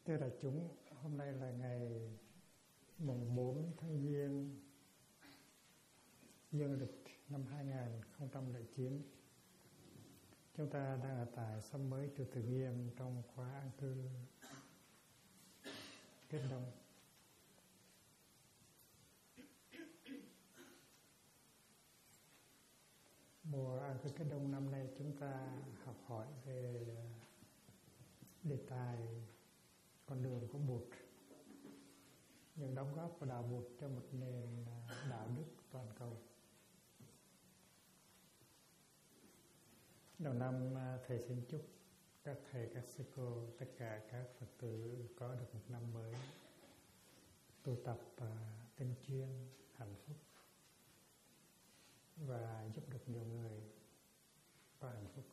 Thưa đại chúng, hôm nay là ngày mùng 4 tháng Giêng dương lịch năm 2009. Chúng ta đang ở tại xóm mới Chùa Từ Nghiêm trong khóa an cư Kết Đông. Mùa an cư Kết Đông năm nay chúng ta học hỏi về đề tài con đường của Bụt, những đóng góp của đạo Bụt cho một nền đạo đức toàn cầu. Đầu năm thầy xin chúc các thầy, các sư cô, tất cả các Phật tử có được một năm mới tu tập tinh chuyên, hạnh phúc và giúp được nhiều người có hạnh phúc.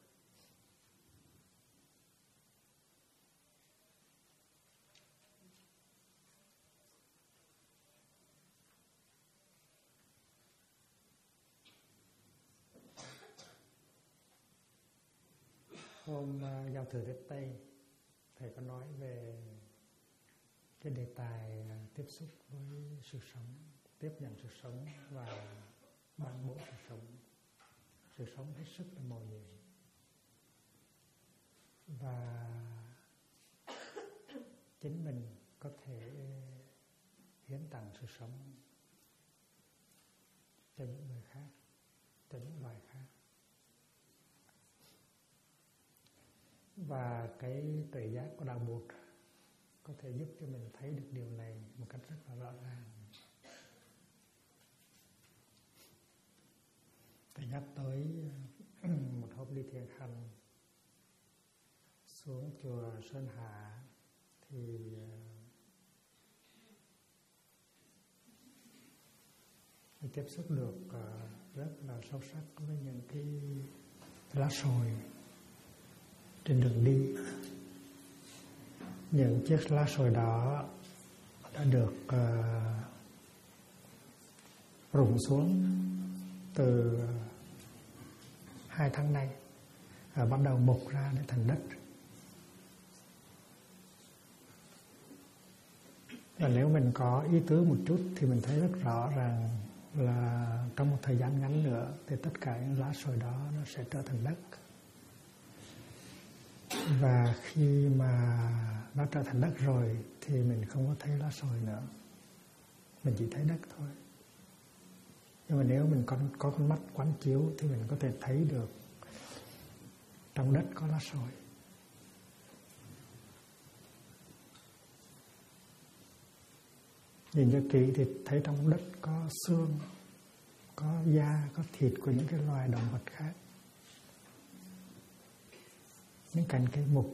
Hôm giao thừa Tết Tây, thầy có nói về cái đề tài tiếp xúc với sự sống, tiếp nhận sự sống và ban bố sự sống. Sự sống hết sức là mầu nhiệm và chính mình có thể hiến tặng sự sống cho những người khác, cho những loài khác. Và cái tuệ giác của đạo Bụt có thể giúp cho mình thấy được điều này một cách rất là rõ ràng. Thầy nhắc tới một hôm đi thiền hành xuống chùa Sơn Hà thì tiếp xúc được rất là sâu sắc với những cái lá sồi trên đường đi. Những chiếc lá sồi đó đã được rụng xuống từ 2 tháng nay và bắt đầu mọc ra để thành đất. Và nếu mình có ý tứ một chút thì mình thấy rất rõ ràng là trong một thời gian ngắn nữa thì tất cả những lá sồi đó nó sẽ trở thành đất. Và khi mà nó trở thành đất rồi thì mình không có thấy lá sồi nữa, mình chỉ thấy đất thôi. Nhưng mà nếu mình có con mắt quán chiếu thì mình có thể thấy được trong đất có lá sồi. Nhìn cho kỹ thì thấy trong đất có xương, có da, có thịt của những cái loài động vật khác, những cành cây mục.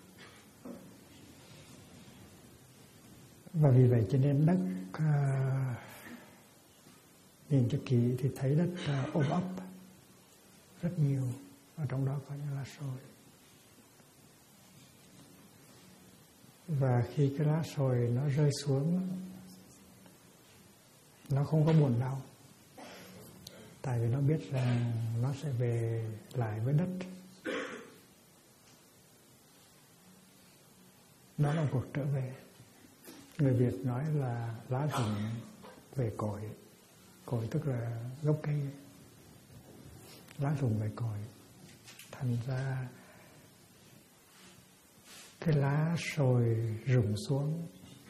Và vì vậy cho nên đất nhìn cho kỹ thì thấy đất ôm ấp rất nhiều, và trong đó có những lá sồi. Và khi cái lá sồi nó rơi xuống, nó không có buồn đau, tại vì nó biết rằng nó sẽ về lại với đất. Đó là một cuộc trở về. Người Việt nói là lá rụng về cội. Cội tức là gốc cây. Lá rụng về cội. Thành ra cái lá sồi rụng xuống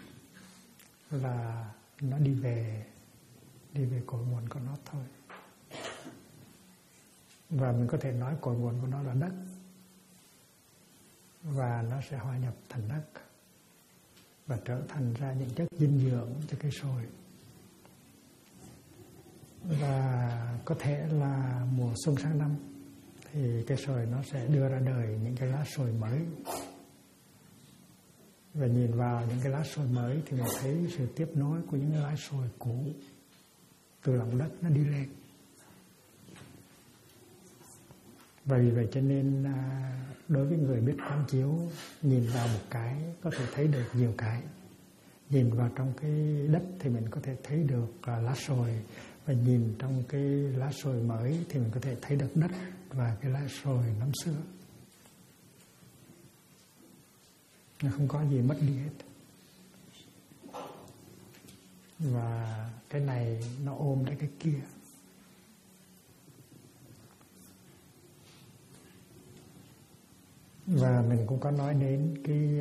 là nó đi về cội nguồn của nó thôi. Và mình có thể nói cội nguồn của nó là đất, và nó sẽ hòa nhập thành đất và trở thành ra những chất dinh dưỡng cho cây sồi. Và có thể là mùa xuân sang năm thì cây sồi nó sẽ đưa ra đời những cái lá sồi mới. Và nhìn vào những cái lá sồi mới thì mình thấy sự tiếp nối của những cái lá sồi cũ từ lòng đất nó đi lên. Và vì vậy cho nên đối với người biết quán chiếu, nhìn vào một cái có thể thấy được nhiều cái. Nhìn vào trong cái đất thì mình có thể thấy được lá sồi, và nhìn trong cái lá sồi mới thì mình có thể thấy được đất và cái lá sồi năm xưa. nó không có gì mất đi hết. Và cái này nó ôm lấy cái kia. Và mình cũng có nói đến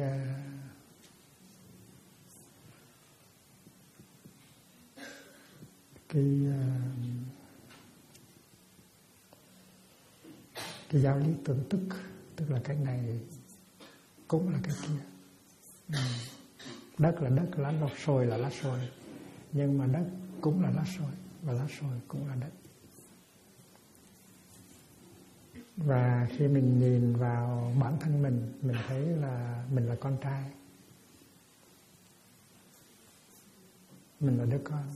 cái giáo lý tương tức, tức là cái này cũng là cái kia. Đất là đất, lá xôi là lá xôi, nhưng mà đất cũng là lá xôi và lá xôi cũng là đất. Và khi mình nhìn vào bản thân mình thấy là mình là con trai, mình là đứa con,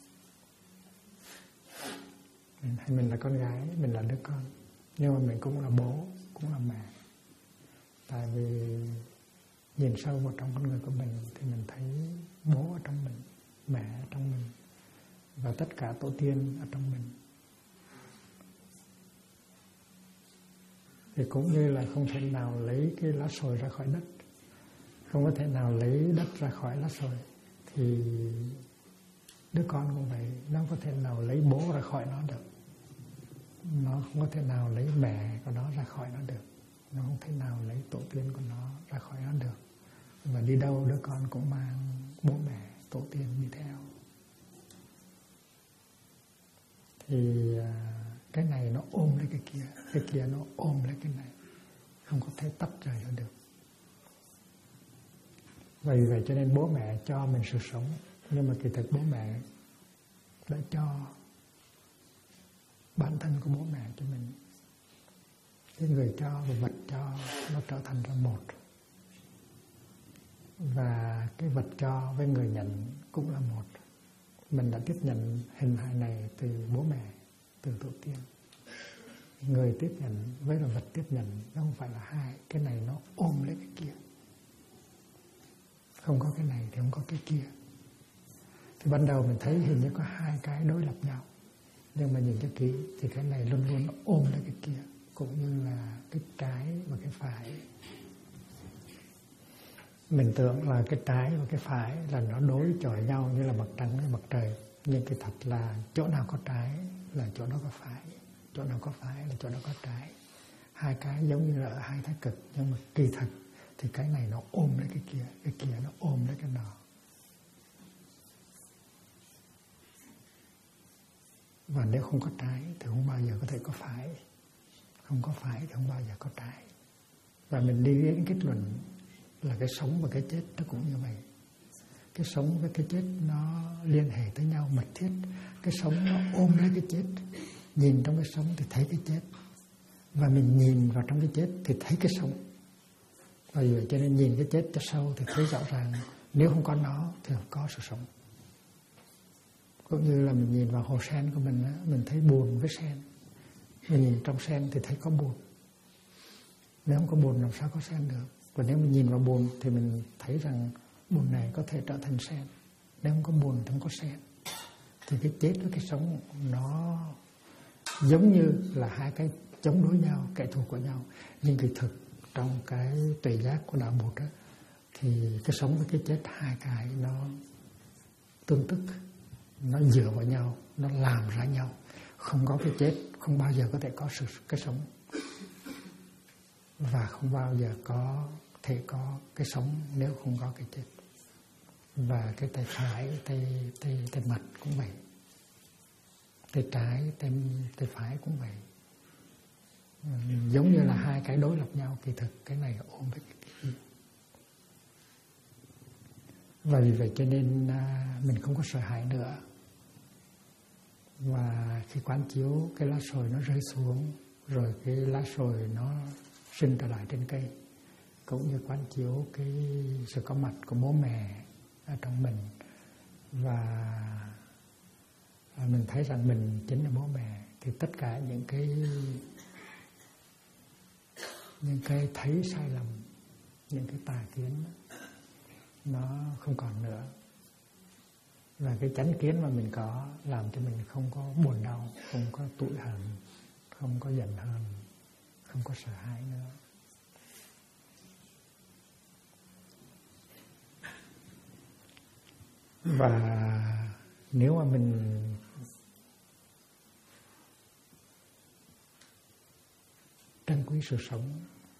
hay mình là con gái, mình là đứa con. Nhưng mà mình cũng là bố, cũng là mẹ. Tại vì nhìn sâu vào trong con người của mình thì mình thấy bố ở trong mình, mẹ ở trong mình, và tất cả tổ tiên ở trong mình. Thì cũng như là không thể nào lấy cái lá xôi ra khỏi đất, không có thể nào lấy đất ra khỏi lá xôi, thì đứa con cũng vậy, nó không có thể nào lấy bố ra khỏi nó được, nó không có thể nào lấy mẹ của nó ra khỏi nó được, nó không thể nào lấy tổ tiên của nó ra khỏi nó được. Và đi đâu đứa con cũng mang bố mẹ, tổ tiên đi theo. Thì cái này nó ôm lấy cái kia nó ôm lấy cái này, không có thể tách rời ra được. Vì vậy cho nên bố mẹ cho mình sự sống, nhưng mà kỳ thực bố mẹ đã cho bản thân của bố mẹ cho mình. Cái người cho và vật cho nó trở thành ra một. Và cái vật cho với người nhận cũng là một. Mình đã tiếp nhận hình hài này từ bố mẹ, từ tổ tiên. Người tiếp nhận với là vật tiếp nhận nó không phải là hai. Cái này nó ôm lấy cái kia. Không có cái này thì không có cái kia. Thì ban đầu mình thấy hình như có hai cái đối lập nhau, nhưng mà nhìn cho kỹ thì cái này luôn luôn nó ôm lấy cái kia, cũng như là cái trái và cái phải. Mình tưởng là cái trái và cái phải là nó đối chọi nhau như là mặt trăng với mặt trời, nhưng cái thật là chỗ nào có trái là chỗ đó có phải, chỗ nào có phải là chỗ đó có trái. Hai cái giống như là ở hai thái cực, nhưng mà kỳ thật thì cái này nó ôm lấy cái kia nó ôm lấy cái nọ. Và nếu không có trái thì không bao giờ có thể có phải, không có phải thì không bao giờ có trái. Và mình đi đến kết luận là cái sống và cái chết nó cũng như vậy. Cái sống với cái chết nó liên hệ tới nhau mật thiết. Cái sống nó ôm lấy cái chết, nhìn trong cái sống thì thấy cái chết, và mình nhìn vào trong cái chết thì thấy cái sống. Và vì vậy cho nên nhìn cái chết cho sâu thì thấy rõ ràng nếu không có nó thì không có sự sống. Cũng như là mình nhìn vào hồ sen của mình, mình thấy bùn với sen. Mình nhìn trong sen thì thấy có bùn. Nếu không có bùn làm sao có sen được. Và nếu mình nhìn vào bùn thì mình thấy rằng bùn này có thể trở thành sen. Nếu không có bùn thì không có sen. Thì cái chết với cái sống nó giống như là hai cái chống đối nhau, kẻ thù của nhau. Nhưng kỳ thực trong cái tuệ giác của đạo Bụt đó, thì cái sống với cái chết hai cái nó tương tức, nó dựa vào nhau, nó làm ra nhau. Không có cái chết không bao giờ có thể có cái sống, và không bao giờ có thể có cái sống nếu không có cái chết. Và cái tay phải, tay mặt cũng vậy, tay trái, tay phải cũng vậy. Giống như là hai cái đối lập nhau, kỳ thực cái này ôm với cái kia. Và vì vậy cho nên mình không có sợ hãi nữa. Và khi quán chiếu cái lá sồi nó rơi xuống, rồi cái lá sồi nó sinh trở lại trên cây, cũng như quán chiếu cái sự có mặt của bố mẹ ở trong mình, và mình thấy rằng mình chính là bố mẹ, thì tất cả những cái thấy sai lầm, những cái tà kiến nó không còn nữa. Và cái chánh kiến mà mình có làm cho mình không có buồn đau, không có tủi hờn, không có giận hờn, không có sợ hãi nữa. Và nếu mà mình trân quý sự sống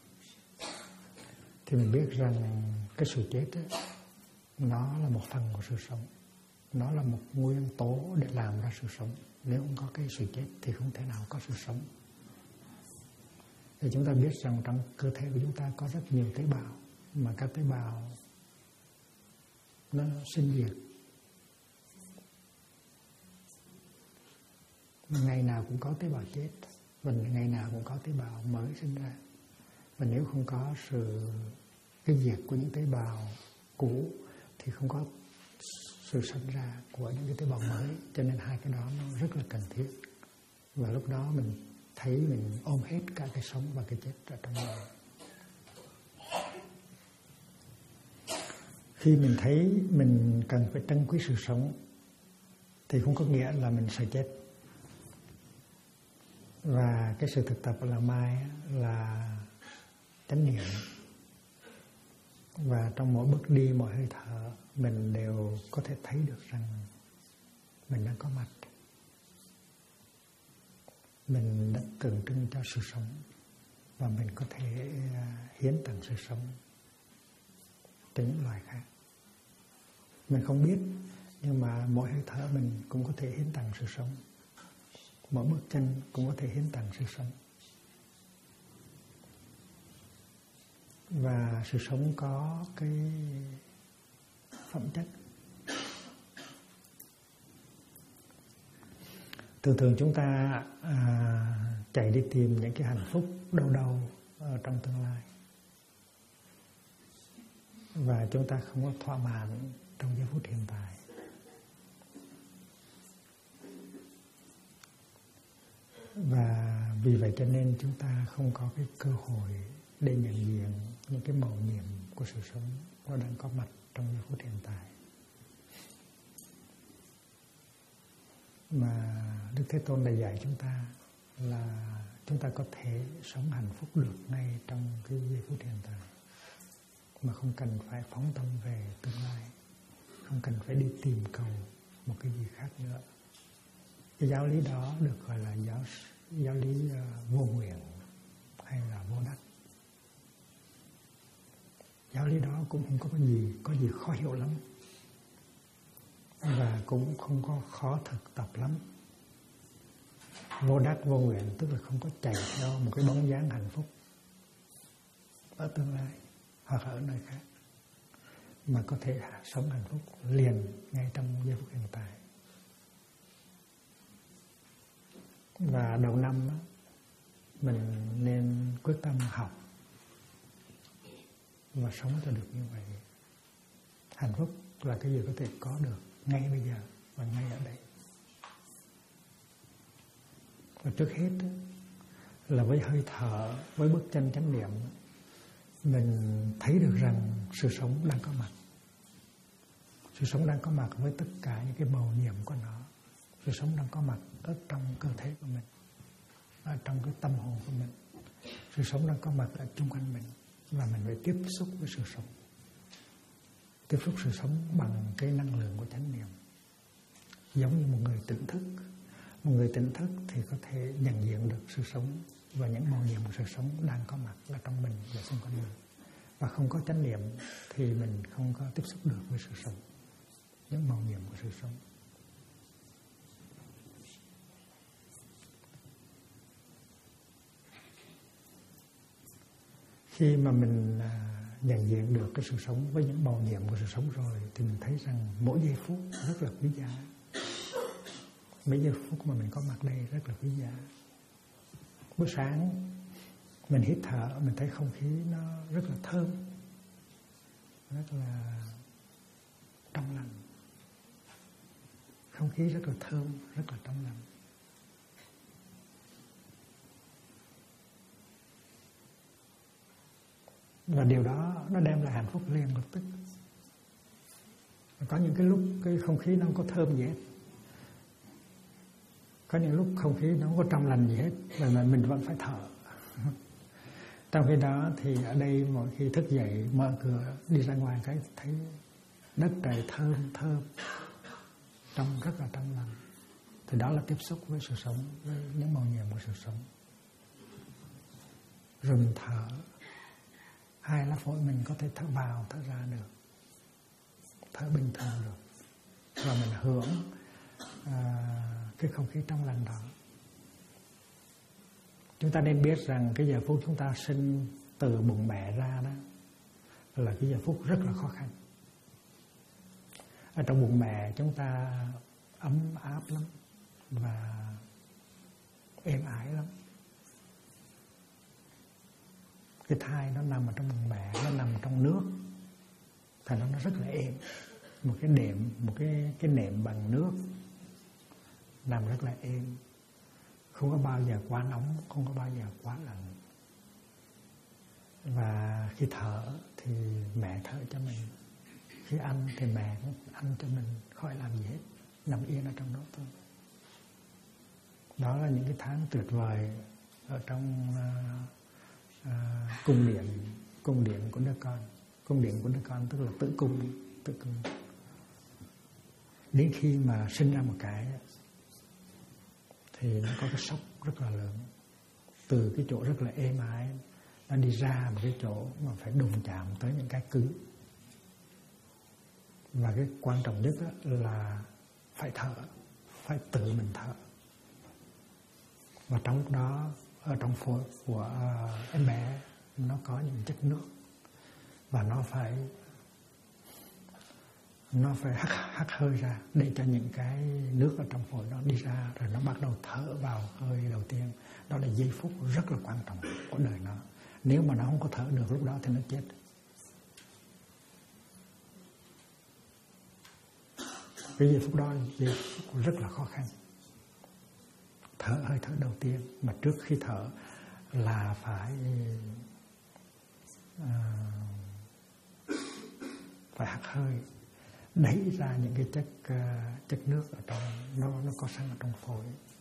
thì mình biết rằng cái sự chết ấy, nó là một phần của sự sống. Nó là một nguyên tố để làm ra sự sống. Nếu không có cái sự chết thì không thể nào có sự sống. Thì chúng ta biết rằng trong cơ thể của chúng ta có rất nhiều tế bào, mà các tế bào nó sinh diệt. Ngày nào cũng có tế bào chết, và ngày nào cũng có tế bào mới sinh ra. Và nếu không có cái diệt của những tế bào cũ thì không có sự sinh ra của những cái tế bào mới. Cho nên hai cái đó nó rất là cần thiết. Và lúc đó mình thấy mình ôm hết cả cái sống và cái chết ở trong mình. Khi mình thấy mình cần phải trân quý sự sống thì không có nghĩa là mình sợ chết. Và cái sự thực tập là mai là chánh niệm. Và trong mỗi bước đi, mỗi hơi thở, mình đều có thể thấy được rằng mình đang có mặt. Mình đã tượng trưng cho sự sống. Và mình có thể hiến tặng sự sống cho những loài khác. Mình không biết, nhưng mà mỗi hơi thở mình cũng có thể hiến tặng sự sống. Mỗi bước chân cũng có thể hiến tặng sự sống. Và sự sống có cái phẩm chất. Thường chúng ta chạy đi tìm những cái hạnh phúc đâu đâu ở trong tương lai. Và chúng ta không có thỏa mãn trong giây phút hiện tại. Và vì vậy cho nên chúng ta không có cái cơ hội để nhận diện những cái mầu nhiệm của sự sống nó đang có mặt trong giây phút hiện tại. Mà Đức Thế Tôn đã dạy chúng ta là chúng ta có thể sống hạnh phúc được ngay trong cái giây phút hiện tại, mà không cần phải phóng tâm về tương lai, không cần phải đi tìm cầu một cái gì khác nữa. Cái giáo lý đó được gọi là giáo lý vô nguyện hay là vô đắc. Giáo lý đó cũng không có gì khó hiểu lắm, và cũng không có khó thực tập lắm. Vô đắc vô nguyện tức là không có chạy theo một cái bóng dáng hạnh phúc ở tương lai hoặc ở nơi khác, mà có thể sống hạnh phúc liền ngay trong giây phút hiện tại. Và đầu năm mình nên quyết tâm học và sống cho được như vậy. Hạnh phúc là cái gì có thể có được ngay bây giờ và ngay ở đây. Và trước hết là với hơi thở, với bước chân chánh niệm, mình thấy được rằng sự sống đang có mặt. Sự sống đang có mặt với tất cả những cái mầu nhiệm của nó. Sự sống đang có mặt ở trong cơ thể của mình, ở trong cái tâm hồn của mình. Sự sống đang có mặt ở chung quanh mình, và mình phải tiếp xúc với sự sống. Tiếp xúc sự sống bằng cái năng lượng của chánh niệm. Giống như một người tỉnh thức. Một người tỉnh thức thì có thể nhận diện được sự sống và những mầu nhiệm của sự sống đang có mặt ở trong mình và xung quanh mình. Và không có chánh niệm thì mình không có tiếp xúc được với sự sống, những mầu nhiệm của sự sống. Khi mà mình nhận diện được cái sự sống với những mầu nhiệm của sự sống rồi, thì mình thấy rằng mỗi giây phút rất là quý giá. Mấy giây phút mà mình có mặt đây rất là quý giá. Buổi sáng mình hít thở, mình thấy không khí nó rất là thơm, rất là trong lành. Không khí rất là thơm, rất là trong lành. Và điều đó nó đem lại hạnh phúc liền lập tức. Có những cái lúc cái không khí nó không có thơm gì hết. Có những lúc không khí nó không có trong lành gì hết, mà mình vẫn phải thở. Trong khi đó thì ở đây mỗi khi thức dậy, mở cửa đi ra ngoài cái thấy đất trời thơm trong rất là trong lành. Thì đó là tiếp xúc với sự sống, với những màu nhiệm của sự sống. Rồi mình thở, 2 lá phổi mình có thể thở vào thở ra được, thở bình thường được, và mình hưởng cái không khí trong lành đó. Chúng ta nên biết rằng cái giờ phút chúng ta sinh từ bụng mẹ ra đó là cái giờ phút rất là khó khăn. Ở trong bụng mẹ chúng ta ấm áp lắm và êm ái lắm. Cái thai nó nằm ở trong bụng mẹ, nó nằm trong nước, thành nó rất là êm. Một cái đệm, một cái nệm bằng nước nằm rất là êm, không có bao giờ quá nóng, không có bao giờ quá lạnh. Và khi thở thì mẹ thở cho mình, khi ăn thì mẹ cũng ăn cho mình, khỏi làm gì hết, nằm yên ở trong đó thôi. Đó là những cái tháng tuyệt vời ở trong cung điện của đứa con. Cung điện của đứa con tức là tử cung. Đến khi mà sinh ra một cái thì nó có cái sốc rất là lớn. Từ cái chỗ rất là êm ái, nó đi ra một cái chỗ mà phải đụng chạm tới những cái cứng. Và cái quan trọng nhất là phải thở, phải tự mình thở. Và trong đó, ở trong phổi của em bé, nó có những chất nước, và nó phải hắt hơi ra để cho những cái nước ở trong phổi nó đi ra, rồi nó bắt đầu thở vào hơi đầu tiên. Đó là giây phút rất là quan trọng của đời nó. Nếu mà nó không có thở được lúc đó thì nó chết. Cái giây phút đó là giây phút rất là khó khăn. Hơi thở đầu tiên, mà trước khi thở là phải hắt hơi, đẩy ra những cái chất nước ở trong nó có sẵn ở trong phổi.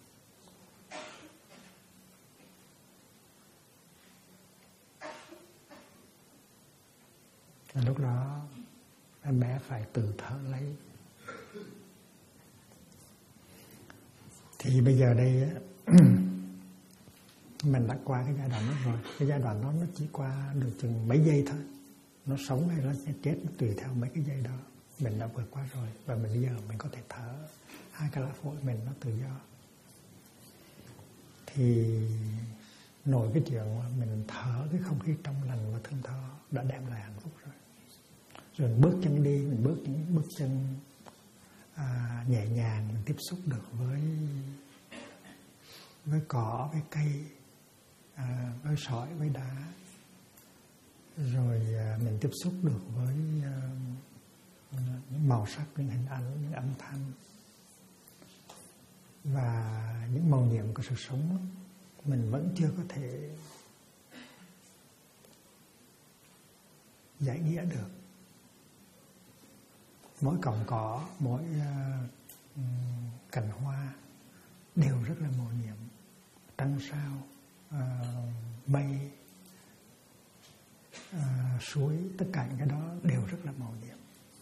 Lúc đó em bé phải tự thở lấy. Thì bây giờ đây mình đã qua cái giai đoạn đó rồi. Cái giai đoạn đó nó chỉ qua được chừng mấy giây thôi. Nó sống hay nó chết nó tùy theo mấy cái giây đó. Mình đã vượt qua rồi. Và bây giờ mình có thể thở, 2 cái lá phổi mình nó tự do. Thì nổi cái chuyện mình thở cái không khí trong lành và thơm tho đã đem lại hạnh phúc rồi. Rồi mình bước chân đi, mình bước những bước chân nhẹ nhàng, mình tiếp xúc được với cỏ, với cây, với sỏi, với đá. Rồi mình tiếp xúc được với những màu sắc, những hình ảnh, những âm thanh và những màu nhiệm của sự sống. Mình vẫn chưa có thể giải nghĩa được. Mỗi cọng cỏ, mỗi cành hoa đều rất là màu nhiệm. Trăng sao, mây, suối, tất cả những cái đó đều rất là màu nhiệm.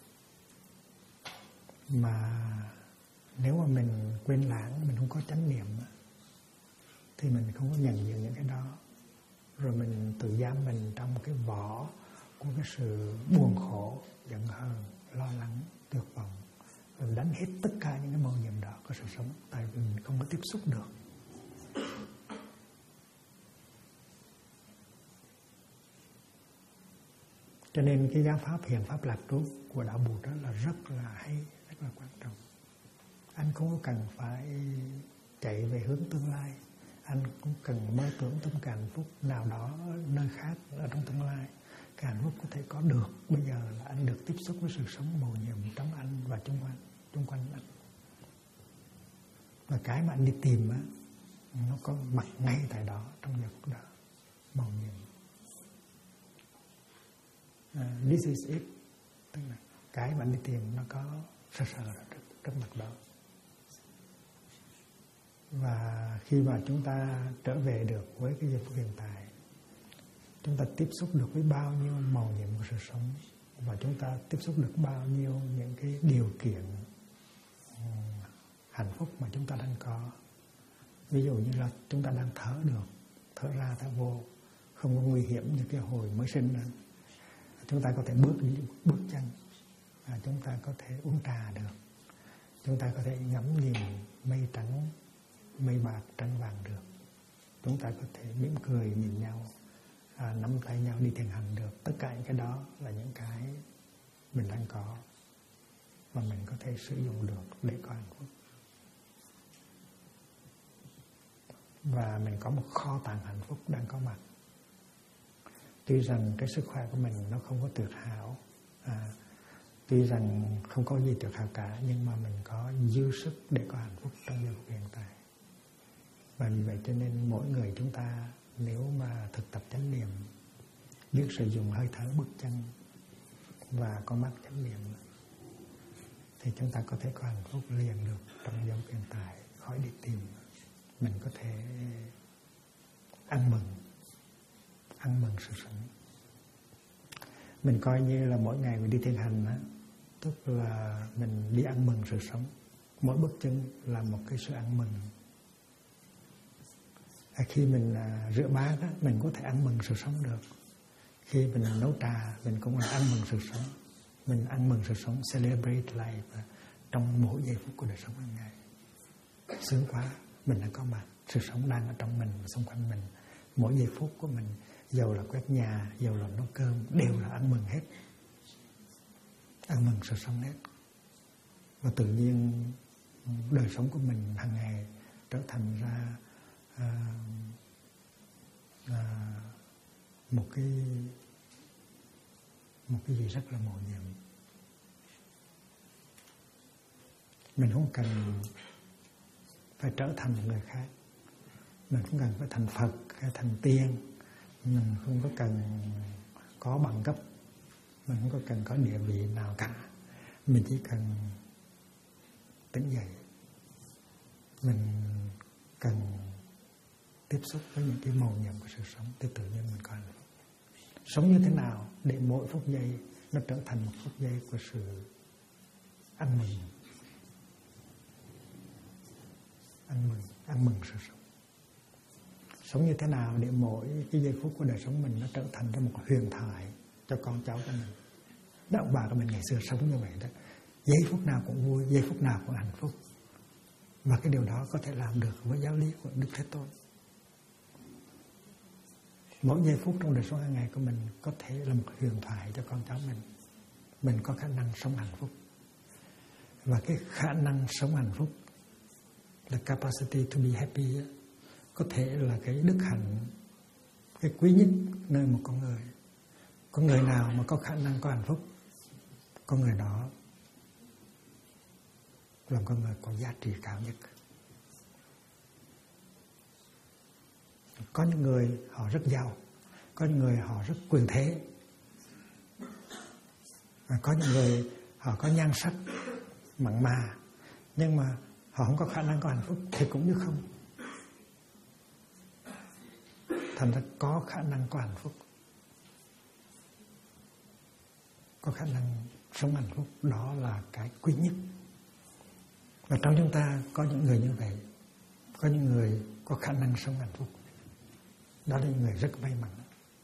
Mà nếu mà mình quên lãng, mình không có chánh niệm thì mình không có nhận diện những cái đó. Rồi mình tự giam mình trong cái vỏ của cái sự buồn khổ, giận hờn, lo lắng, tuyệt vọng. Rồi đánh hết tất cả những cái màu nhiệm đó của sự sống. Tại vì mình không có tiếp xúc được. Cho nên cái giáo pháp hiện pháp lạc trú của đạo Bụt đó là rất là hay, rất là quan trọng. Anh không có cần phải chạy về hướng tương lai. Anh cũng cần mơ tưởng tâm cái hạnh phúc nào đó nơi khác ở trong tương lai. Cái hạnh phúc có thể có được. Bây giờ là anh được tiếp xúc với sự sống màu nhiệm trong anh và chung quanh anh. Và cái mà anh đi tìm á, nó có mặt ngay tại đó, trong giờ phút đó, màu nhiệm. This is it. Tức là cái mà anh đi tìm nó có sờ trước mặt đó. Và khi mà chúng ta trở về được với cái giây phút hiện tại, chúng ta tiếp xúc được với bao nhiêu màu nhiệm của sự sống, và chúng ta tiếp xúc được bao nhiêu những cái điều kiện hạnh phúc mà chúng ta đang có. Ví dụ như là chúng ta đang thở được, thở ra thở vô, không có nguy hiểm như cái hồi mới sinh nữa. Chúng ta có thể bước chân, chúng ta có thể uống trà được, chúng ta có thể ngắm nhìn mây trắng, mây bạc, trắng vàng được. Chúng ta có thể mỉm cười nhìn nhau, nắm tay nhau đi thiền hành được. Tất cả những cái đó là những cái mình đang có và mình có thể sử dụng được để có hạnh phúc. Và mình có một kho tàng hạnh phúc đang có mặt. Tuy rằng cái sức khỏe của mình nó không có tuyệt hảo, tuy rằng không có gì tuyệt hảo cả, nhưng mà mình có dư sức để có hạnh phúc trong giây phút hiện tại. Và vì vậy cho nên mỗi người chúng ta nếu mà thực tập chánh niệm, biết sử dụng hơi thở, bước chân và con mắt chánh niệm, thì chúng ta có thể có hạnh phúc liền được trong giây phút hiện tại, khỏi đi tìm. Mình có thể ăn mừng sự sống. Mình coi như là mỗi ngày mình đi thiền hành á, tức là mình đi ăn mừng sự sống. Mỗi bước chân là một cái sự ăn mừng. Khi mình rửa bát á, mình có thể ăn mừng sự sống được. Khi mình nấu trà, mình cũng là ăn mừng sự sống. Mình ăn mừng sự sống, celebrate life trong mỗi giây phút của đời sống hàng ngày. Sướng quá, mình đã có mặt, sự sống đang ở trong mình và xung quanh mình. Mỗi giây phút của mình, dầu là quét nhà, dầu là nấu cơm, đều là ăn mừng hết. Ăn mừng sự sống hết. Và tự nhiên đời sống của mình hàng ngày trở thành ra một cái gì rất là mầu nhiệm. Mình không cần phải trở thành một người khác, mình không cần phải thành Phật hay thành tiên, mình không có cần có bằng cấp, mình không có cần có địa vị nào cả. Mình chỉ cần tỉnh dậy, mình cần tiếp xúc với những cái mầu nhiệm của sự sống, thì tự nhiên mình có hạnh phúc. Sống như thế nào để mỗi phút giây nó trở thành một phút giây của sự ăn mừng sự sống. Sống như thế nào để mỗi cái giây phút của đời sống mình nó trở thành ra một huyền thoại cho con cháu của mình. Đạo bà của mình ngày xưa sống như vậy đó. Giây phút nào cũng vui, giây phút nào cũng hạnh phúc. Và cái điều đó có thể làm được với giáo lý của Đức Thế Tôn. Mỗi giây phút trong đời sống hàng ngày của mình có thể là một huyền thoại cho con cháu mình. Mình có khả năng sống hạnh phúc. Và cái khả năng sống hạnh phúc, the capacity to be happy, có thể là cái đức hạnh, cái quý nhất nơi một con người. Con người nào mà có khả năng có hạnh phúc, con người đó là con người có giá trị cao nhất. Có những người họ rất giàu, có những người họ rất quyền thế, và có những người họ có nhan sắc mặn mà, nhưng mà họ không có khả năng có hạnh phúc thì cũng như không. Thành ra có khả năng có hạnh phúc, có khả năng sống hạnh phúc, đó là cái quý nhất. Và trong chúng ta có những người như vậy, có những người có khả năng sống hạnh phúc. Đó là những người rất may mắn.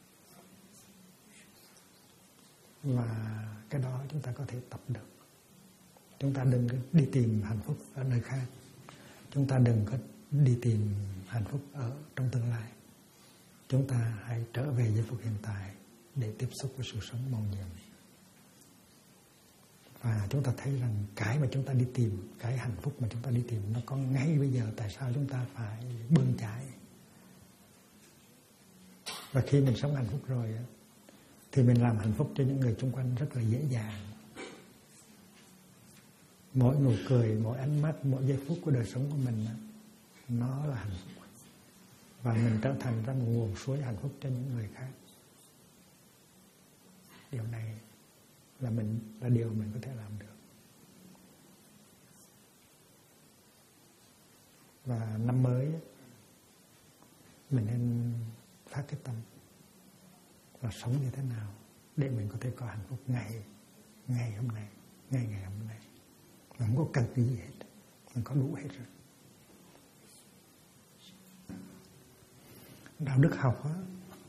Và cái đó chúng ta có thể tập được. Chúng ta đừng đi tìm hạnh phúc ở nơi khác. Chúng ta đừng có đi tìm hạnh phúc ở trong tương lai. Chúng ta hãy trở về giây phút hiện tại để tiếp xúc với sự sống mầu nhiệm. Và chúng ta thấy rằng cái mà chúng ta đi tìm, cái hạnh phúc mà chúng ta đi tìm, nó có ngay bây giờ. Tại sao chúng ta phải bươn chải? Và khi mình sống hạnh phúc rồi thì mình làm hạnh phúc cho những người xung quanh rất là dễ dàng. Mỗi nụ cười, mỗi ánh mắt, mỗi giây phút của đời sống của mình, nó là hạnh phúc. Và mình trở thành ra một nguồn suối hạnh phúc cho những người khác. Điều này là điều mình có thể làm được. Và năm mới mình nên phát cái tâm là sống như thế nào để mình có thể có hạnh phúc ngày hôm nay, ngày hôm nay. Mình không có cần cái gì hết, mình có đủ hết rồi. Đạo đức học á,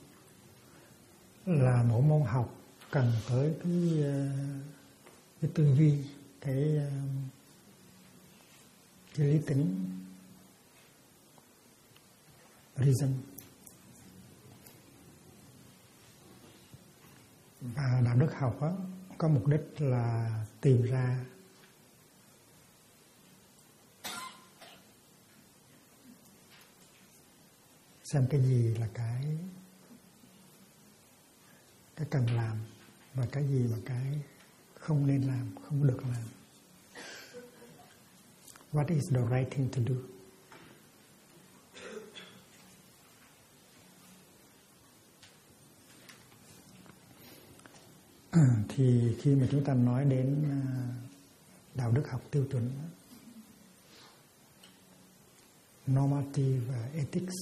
là một môn học cần tới cái tư duy, cái lý tính, reason. Và đạo đức học á, có mục đích là tìm ra xem cái gì là cái cần làm và cái gì mà cái không nên làm, không được làm. What is the right thing to do? Thì khi mà chúng ta nói đến đạo đức học tiêu chuẩn, normative ethics,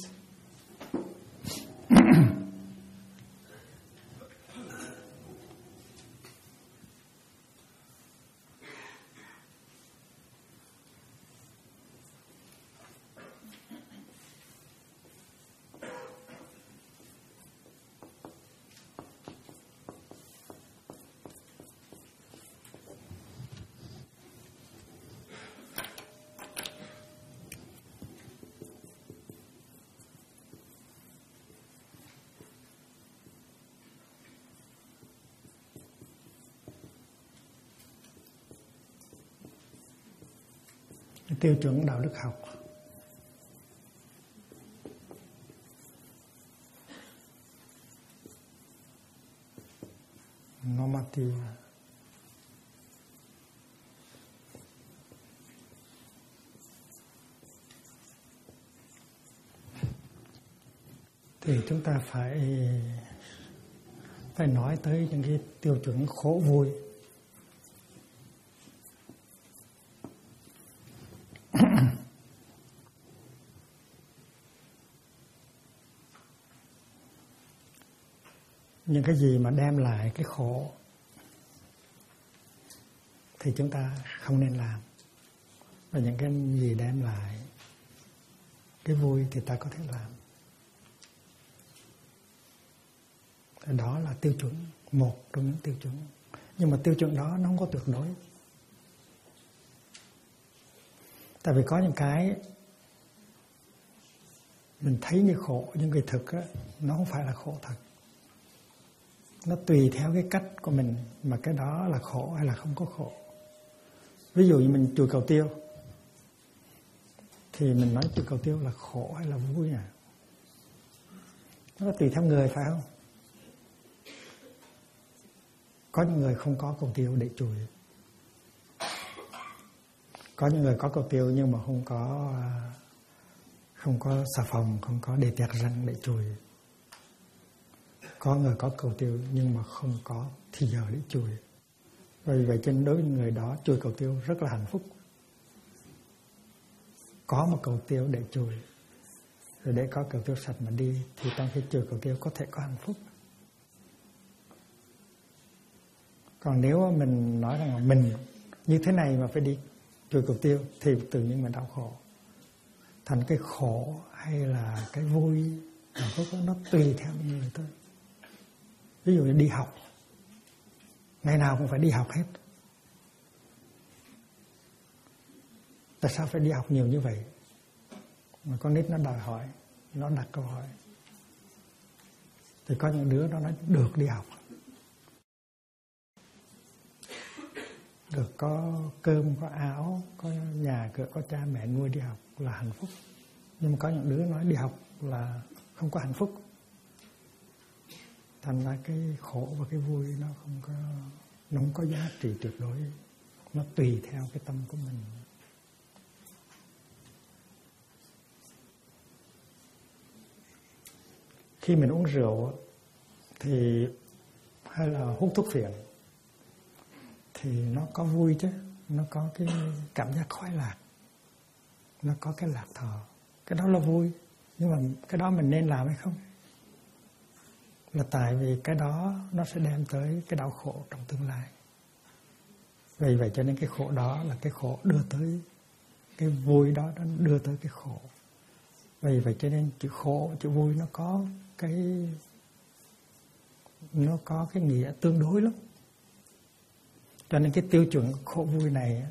tiêu chuẩn đạo đức học. Normative. Thì chúng ta phải nói tới những cái tiêu chuẩn khổ vui. Những cái gì mà đem lại cái khổ thì chúng ta không nên làm. Và những cái gì đem lại cái vui thì ta có thể làm. Đó là tiêu chuẩn, một trong những tiêu chuẩn. Nhưng mà tiêu chuẩn đó nó không có tuyệt đối. Tại vì có những cái mình thấy như khổ, nhưng cái thực á, nó không phải là khổ thật. Nó tùy theo cái cách của mình mà cái đó là khổ hay là không có khổ. Ví dụ như mình chùi cầu tiêu, thì mình nói chùi cầu tiêu là khổ hay là vui à? Nó tùy theo người, phải không? Có những người không có cầu tiêu để chùi. Có những người có cầu tiêu nhưng mà không có xà phòng, không có để tẹt răng để chùi. Có người có cầu tiêu nhưng mà không có thì giờ để chùi. Vì vậy cho nên đối với người đó chùi cầu tiêu rất là hạnh phúc. Có một cầu tiêu để chùi, rồi để có cầu tiêu sạch mà đi, thì trong khi chùi cầu tiêu có thể có hạnh phúc. Còn nếu mình nói rằng là mình như thế này mà phải đi chùi cầu tiêu thì tự nhiên mình đau khổ. Thành cái khổ hay là cái vui, hạnh phúc nó tùy theo người thôi. Ví dụ như đi học, ngày nào cũng phải đi học hết. Tại sao phải đi học nhiều như vậy? Mà con nít nó đòi hỏi, nó đặt câu hỏi. Thì có những đứa nó nói được đi học, được có cơm, có áo, có nhà cửa, có cha mẹ nuôi đi học là hạnh phúc. Nhưng mà có những đứa nói đi học là không có hạnh phúc. Thành ra cái khổ và cái vui nó không có giá trị tuyệt đối. Nó tùy theo cái tâm của mình. Khi mình uống rượu thì hay là hút thuốc phiện thì nó có vui chứ, nó có cái cảm giác khoái lạc, nó có cái lạc thọ, cái đó là vui. Nhưng mà cái đó mình nên làm hay không? là tại vì cái đó nó sẽ đem tới cái đau khổ trong tương lai. Vì vậy cho nên cái khổ đó là cái khổ đưa tới cái vui đó, nó đưa tới cái khổ. Vì vậy cho nên chữ khổ, chữ vui nó có cái nghĩa tương đối lắm. Cho nên cái tiêu chuẩn khổ vui này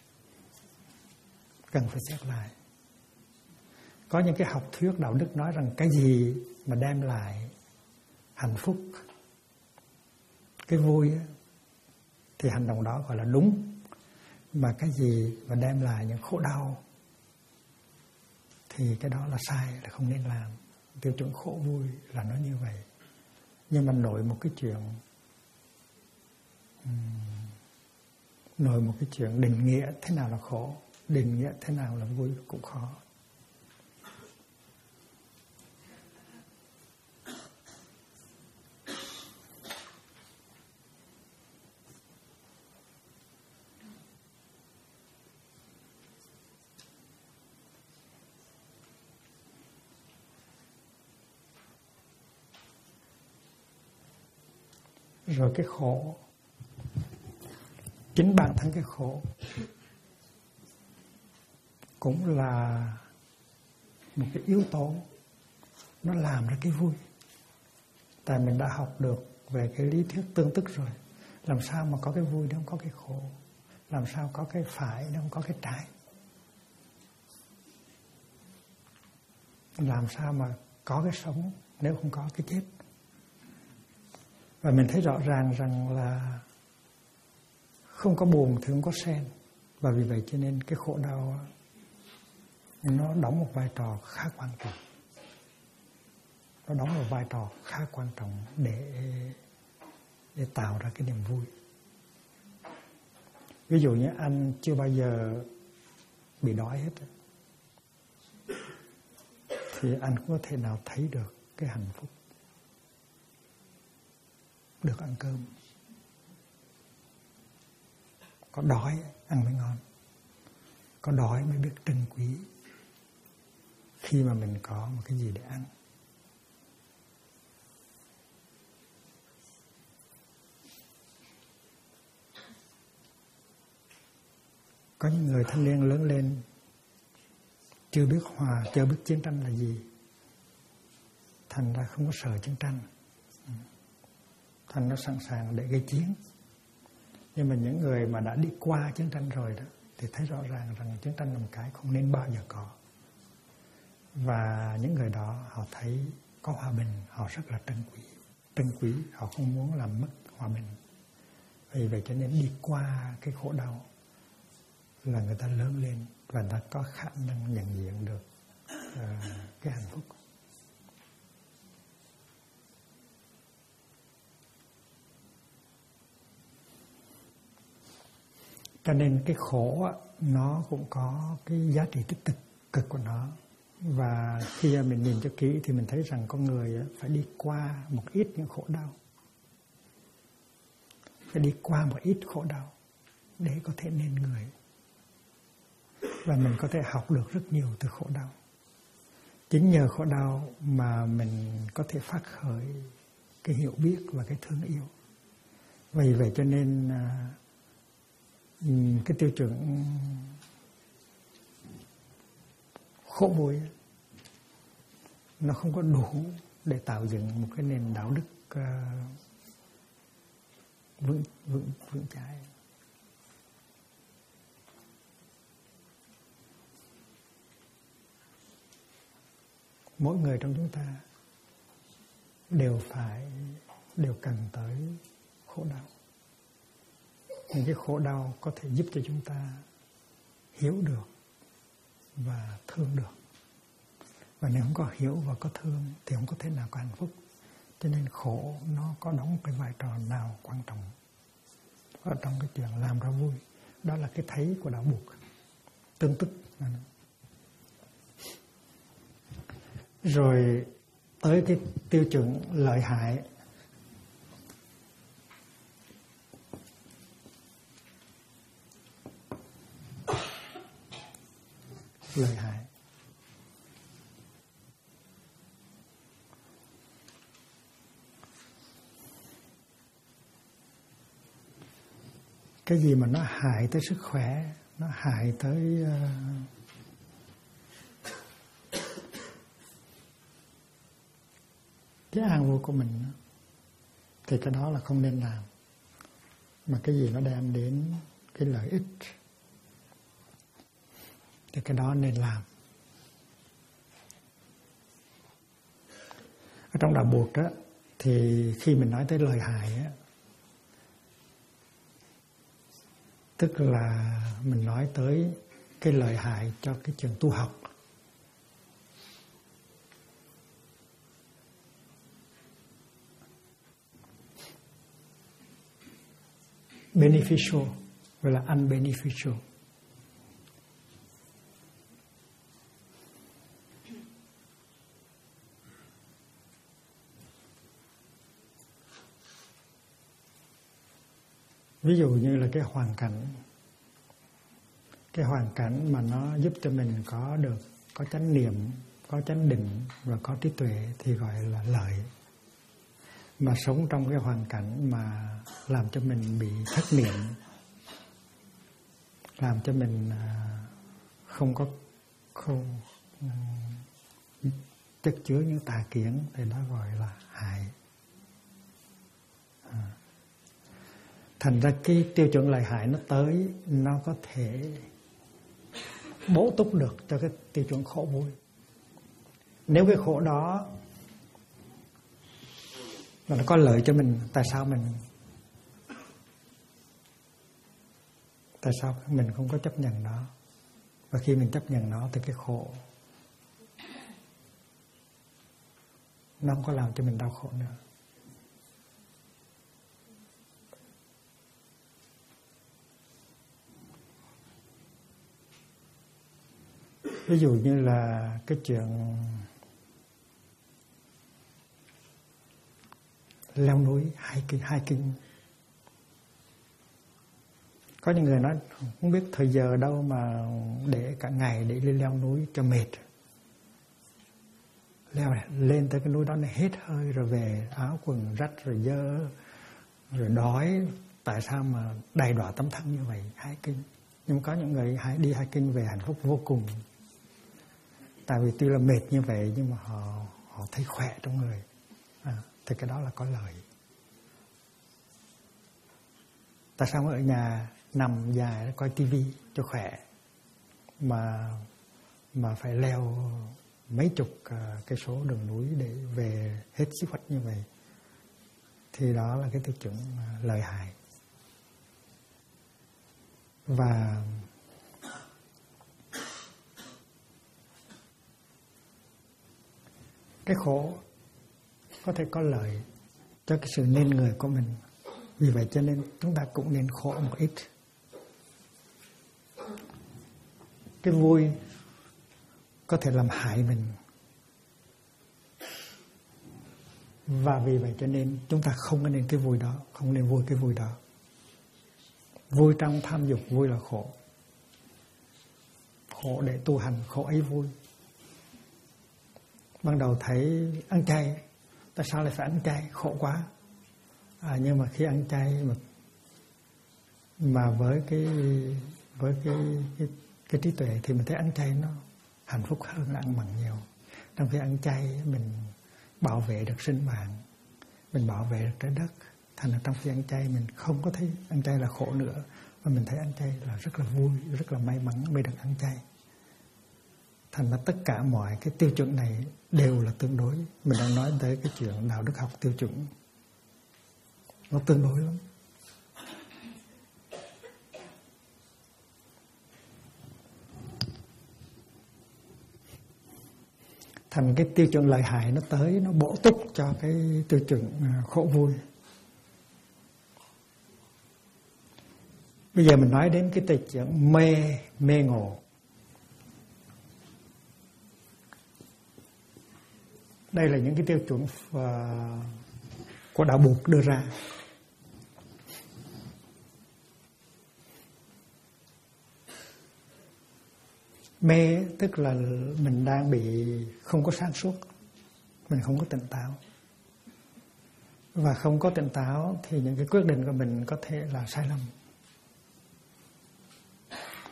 cần phải xét lại. Có những cái học thuyết đạo đức nói rằng cái gì mà đem lại hạnh phúc, cái vui thì hành động đó gọi là đúng. Mà cái gì mà đem lại những khổ đau thì cái đó là sai, là không nên làm. Tiêu chuẩn khổ vui là nó như vậy. Nhưng mà nổi một cái chuyện định nghĩa thế nào là khổ, định nghĩa thế nào là vui cũng khó. Rồi cái khổ, chính bản thân cái khổ cũng là một cái yếu tố nó làm ra cái vui. Tại mình đã học được về cái lý thuyết tương tức rồi. Làm sao mà có cái vui nếu không có cái khổ? Làm sao có cái phải nếu không có cái trái? Làm sao mà có cái sống nếu không có cái chết? Và mình thấy rõ ràng rằng là không có buồn thì không có sen. Và vì vậy cho nên cái khổ đau nó đóng một vai trò khá quan trọng. Nó đóng một vai trò khá quan trọng để tạo ra cái niềm vui. Ví dụ như anh chưa bao giờ bị đói hết, thì anh cũng có thể nào thấy được cái hạnh phúc được ăn cơm. Có đói ăn mới ngon. Có đói mới biết trân quý khi mà mình có một cái gì để ăn. Có những người thanh niên lớn lên chưa biết chưa biết chiến tranh là gì, thành ra không có sợ chiến tranh, thành nó sẵn sàng để gây chiến. Nhưng mà những người mà đã đi qua chiến tranh rồi đó thì thấy rõ ràng rằng chiến tranh là một cái không nên bao giờ có. Và những người đó họ thấy có hòa bình, họ rất là trân quý, họ không muốn làm mất hòa bình. Vì vậy cho nên đi qua cái khổ đau là người ta lớn lên và người ta có khả năng nhận diện được cái hạnh phúc. Cho nên cái khổ nó cũng có cái giá trị tích cực của nó. Và khi mình nhìn cho kỹ thì mình thấy rằng con người phải đi qua một ít những khổ đau. Phải đi qua một ít khổ đau để có thể nên người. Và mình có thể học được rất nhiều từ khổ đau. Chính nhờ khổ đau mà mình có thể phát khởi cái hiểu biết và cái thương yêu. Vì vậy cho nên cái tiêu chuẩn khổ vui nó không có đủ để tạo dựng một cái nền đạo đức vững chãi. Mỗi người trong chúng ta đều cần tới khổ đau. Những cái khổ đau có thể giúp cho chúng ta hiểu được và thương được. Và nếu không có hiểu và có thương thì không có thể nào có hạnh phúc. Cho nên khổ nó có đóng một cái vai trò nào quan trọng ở trong cái chuyện làm ra vui. Đó là cái thấy của đạo buộc, tương tức. Rồi tới cái tiêu chuẩn lợi hại. Lợi hại. cái gì mà nó hại tới sức khỏe, nó hại tới cái an vui của mình, thì cái đó là không nên làm. Mà cái gì nó đem đến cái lợi ích thì cái đó nên làm. Ở trong đạo Bụt á, thì khi mình nói tới lời hại á, tức là mình nói tới cái lợi hại cho cái trường tu học. Beneficial hoặc là unbeneficial. Ví dụ như là cái hoàn cảnh mà nó giúp cho mình có chánh niệm, có chánh định và có trí tuệ thì gọi là lợi. Mà sống trong cái hoàn cảnh mà làm cho mình bị thất niệm, làm cho mình không chất chứa những tà kiến thì đó gọi là hại. Thành ra cái tiêu chuẩn lợi hại nó tới, nó có thể bổ túc được cho cái tiêu chuẩn khổ vui. Nếu cái khổ đó mà nó có lợi cho mình, tại sao mình không có chấp nhận nó? Và khi mình chấp nhận nó thì cái khổ nó không có làm cho mình đau khổ nữa. Ví dụ như là cái chuyện leo núi hiking. Có những người nói không biết thời giờ đâu mà để cả ngày để đi leo núi cho mệt. Leo lên tới cái núi đó này hết hơi rồi về áo quần rách rồi dơ rồi đói. Tại sao mà đầy đọa tấm thân như vậy hiking? Nhưng có những người đi hiking về hạnh phúc vô cùng. Tại vì tuy là mệt như vậy nhưng mà họ thấy khỏe trong người. Thì cái đó là có lợi. Tại sao ở nhà nằm dài coi tivi cho khỏe mà phải leo mấy chục cây số đường núi để về hết sức khỏe như vậy? Thì đó là cái tiêu chuẩn lợi hại. Và cái khổ có thể có lợi cho cái sự nên người của mình. Vì vậy cho nên chúng ta cũng nên khổ một ít. Cái vui có thể làm hại mình. Và vì vậy cho nên chúng ta không có nên cái vui đó, không nên vui cái vui đó. Vui trong tham dục, vui là khổ. Khổ để tu hành, khổ ấy vui. Ban đầu thấy ăn chay, tại sao lại phải ăn chay, khổ quá. Nhưng mà khi ăn chay mà với cái trí tuệ thì mình thấy ăn chay nó hạnh phúc hơn là ăn mặn nhiều. Trong khi ăn chay mình bảo vệ được sinh mạng, mình bảo vệ được trái đất. Thành ra trong khi ăn chay mình không có thấy ăn chay là khổ nữa, mà mình thấy ăn chay là rất là vui, rất là may mắn mới được ăn chay. Thành ra tất cả mọi cái tiêu chuẩn này đều là tương đối. Mình đang nói tới cái chuyện đạo đức học tiêu chuẩn, nó tương đối lắm. Thành cái tiêu chuẩn lợi hại nó tới, nó bổ túc cho cái tiêu chuẩn khổ vui. Bây giờ mình nói đến cái tiêu chuẩn mê ngộ. Đây là những cái tiêu chuẩn của đạo Bụt đưa ra. Mê tức là mình đang bị không có sáng suốt, mình không có tỉnh táo. Và không có tỉnh táo thì những cái quyết định của mình có thể là sai lầm.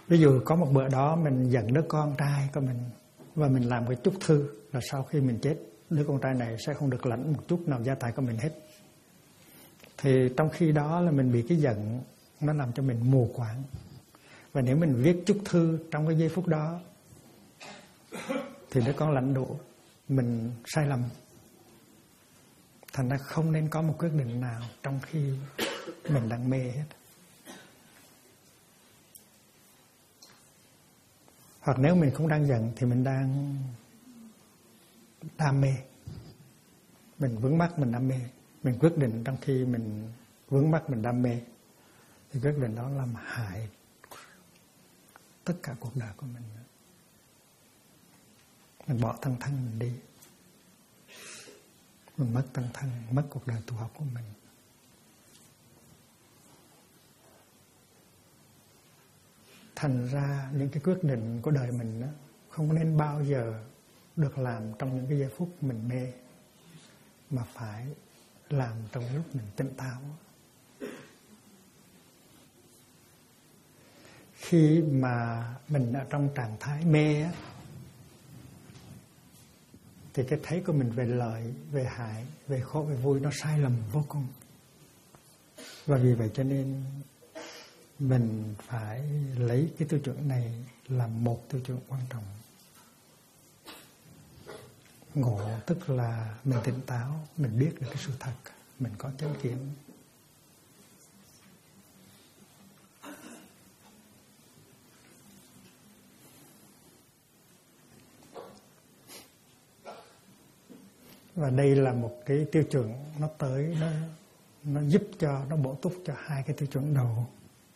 Ví dụ có một bữa đó mình giận đứa con trai của mình và mình làm cái chúc thư là sau khi mình chết, đứa con trai này sẽ không được lãnh một chút nào gia tài của mình hết. Thì trong khi đó là mình bị cái giận nó làm cho mình mù quáng. Và nếu mình viết chúc thư trong cái giây phút đó thì đứa con lãnh đủ, mình sai lầm. Thành ra không nên có một quyết định nào trong khi mình đang mê hết. Hoặc nếu mình không đang giận thì mình đang đam mê. Mình vướng mắc, mình đam mê. Mình quyết định trong khi mình vướng mắc, mình đam mê, thì quyết định đó làm hại tất cả cuộc đời của mình. Mình bỏ thân mình đi, mình mất thân, mất cuộc đời tu học của mình. Thành ra những cái quyết định của đời mình đó, không nên bao giờ được làm trong những cái giây phút mình mê, mà phải làm trong lúc mình tỉnh táo. Khi mà mình ở trong trạng thái mê á, thì cái thấy của mình về lợi, về hại, về khổ, về vui nó sai lầm vô cùng. Và vì vậy cho nên mình phải lấy cái tiêu chuẩn này làm một tiêu chuẩn quan trọng. Ngộ tức là mình tỉnh táo, mình biết được cái sự thật, mình có chánh kiến. Và đây là một cái tiêu chuẩn nó tới, nó giúp cho, nó bổ túc cho hai cái tiêu chuẩn đầu.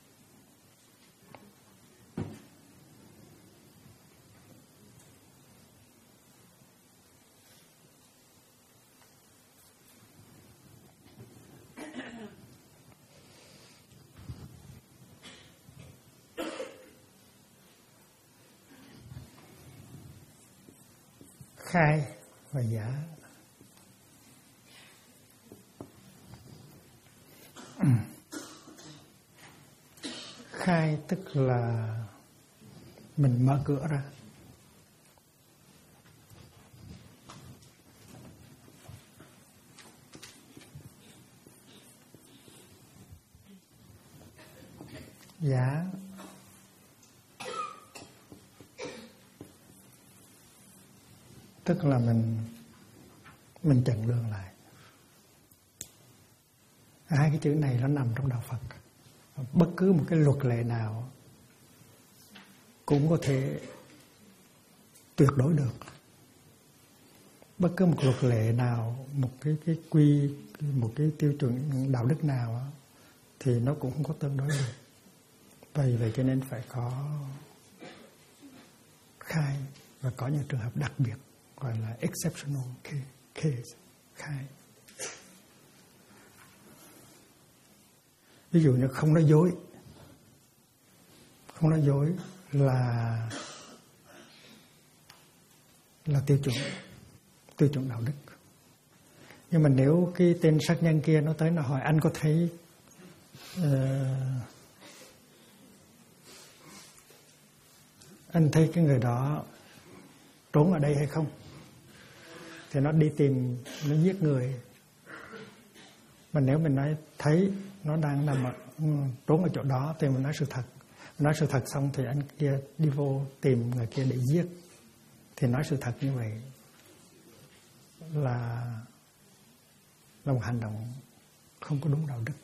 Khai và giả. Khai tức là mình mở cửa ra. Giả tức là mình chặn đường lại. Hai cái chữ này nó nằm trong đạo Phật. Bất cứ một cái luật lệ nào cũng có thể tuyệt đối được. Bất cứ một luật lệ nào, một cái tiêu chuẩn đạo đức nào thì nó cũng không có tương đối được. Vậy cho nên phải có khai và có những trường hợp đặc biệt gọi là exceptional case, khai. Ví dụ như không nói dối. Không nói dối là tiêu chuẩn đạo đức. Nhưng mà nếu cái tên sát nhân kia nó tới nó hỏi anh có thấy anh thấy cái người đó trốn ở đây hay không, thì nó đi tìm, nó giết người. Mà nếu mình nói thấy nó đang nằm trốn ở chỗ đó thì mình nói sự thật. Nói sự thật xong thì anh kia đi vô tìm người kia để giết, thì nói sự thật như vậy là một hành động không có đúng đạo đức.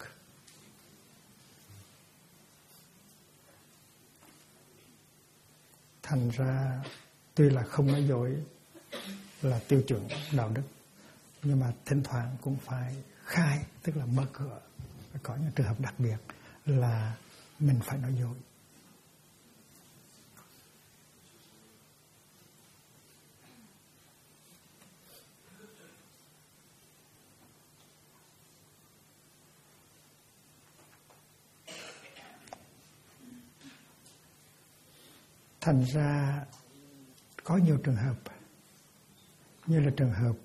Thành ra tuy là không nói dối là tiêu chuẩn đạo đức, nhưng mà thỉnh thoảng cũng phải khai, tức là mở cửa. Có những trường hợp đặc biệt là mình phải nói dối. Thành ra có nhiều trường hợp, như là trường hợp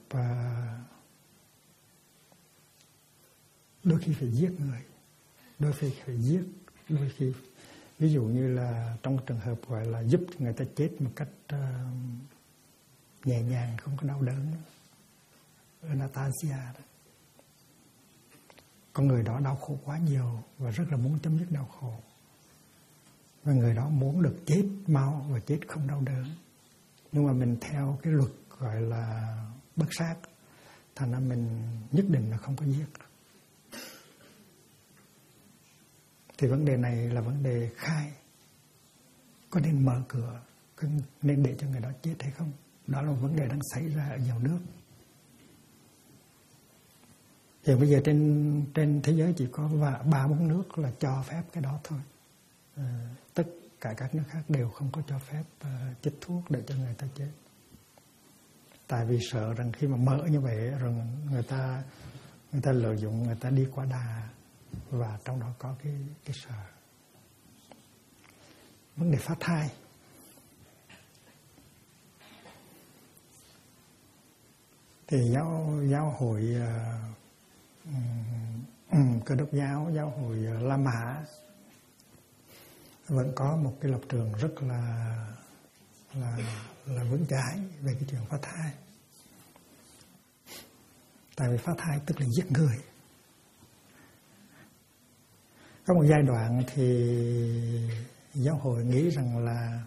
đôi khi phải giết người, đôi khi phải giết, đôi khi Ví dụ như là trong trường hợp gọi là giúp người ta chết một cách nhẹ nhàng, không có đau đớn, Anastasia đó. Con người đó đau khổ quá nhiều và rất là muốn chấm dứt đau khổ, và người đó muốn được chết mau và chết không đau đớn. Nhưng mà mình theo cái luật gọi là bất sát, thành ra mình nhất định là không có giết. Thì vấn đề này là vấn đề khai, có nên mở cửa, có nên để cho người đó chết hay không. Đó là một vấn đề đang xảy ra ở nhiều nước. Thì bây giờ trên thế giới chỉ có 3-4 nước là cho phép cái đó thôi. Tất cả các nước khác đều không có cho phép chích thuốc để cho người ta chết. Tại vì sợ rằng khi mà mở như vậy rồi người ta lợi dụng, người ta đi quá đà, và trong đó có cái sợ. Vấn đề phá thai. Thì giáo hội Cơ Đốc giáo, giáo hội La Mã vẫn có một cái lập trường rất là vững chãi về cái chuyện phá thai. Tại vì phá thai tức là giết người. Có một giai đoạn thì giáo hội nghĩ rằng là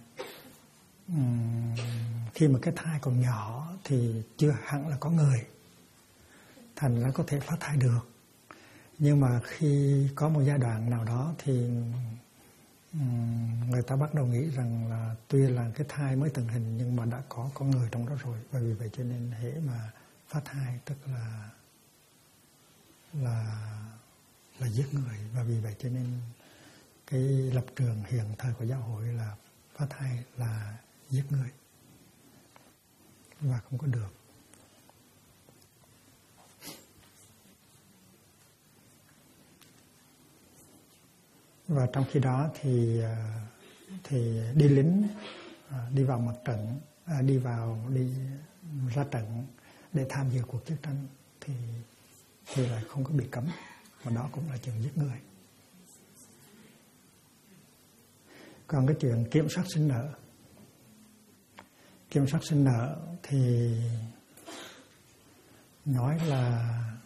khi mà cái thai còn nhỏ thì chưa hẳn là có người, thành ra có thể phá thai được. Nhưng mà khi có một giai đoạn nào đó thì người ta bắt đầu nghĩ rằng là tuy là cái thai mới thành hình nhưng mà đã có con người trong đó rồi. Và vì vậy cho nên hễ mà phá thai tức là giết người. Và vì vậy cho nên cái lập trường hiện thời của giáo hội là phá thai là giết người và không có được. Và trong khi đó thì đi lính, đi vào mặt trận, đi ra trận để tham dự cuộc chiến tranh thì lại không có bị cấm, mà đó cũng là chuyện giết người. Còn cái chuyện kiểm soát sinh nở thì nói là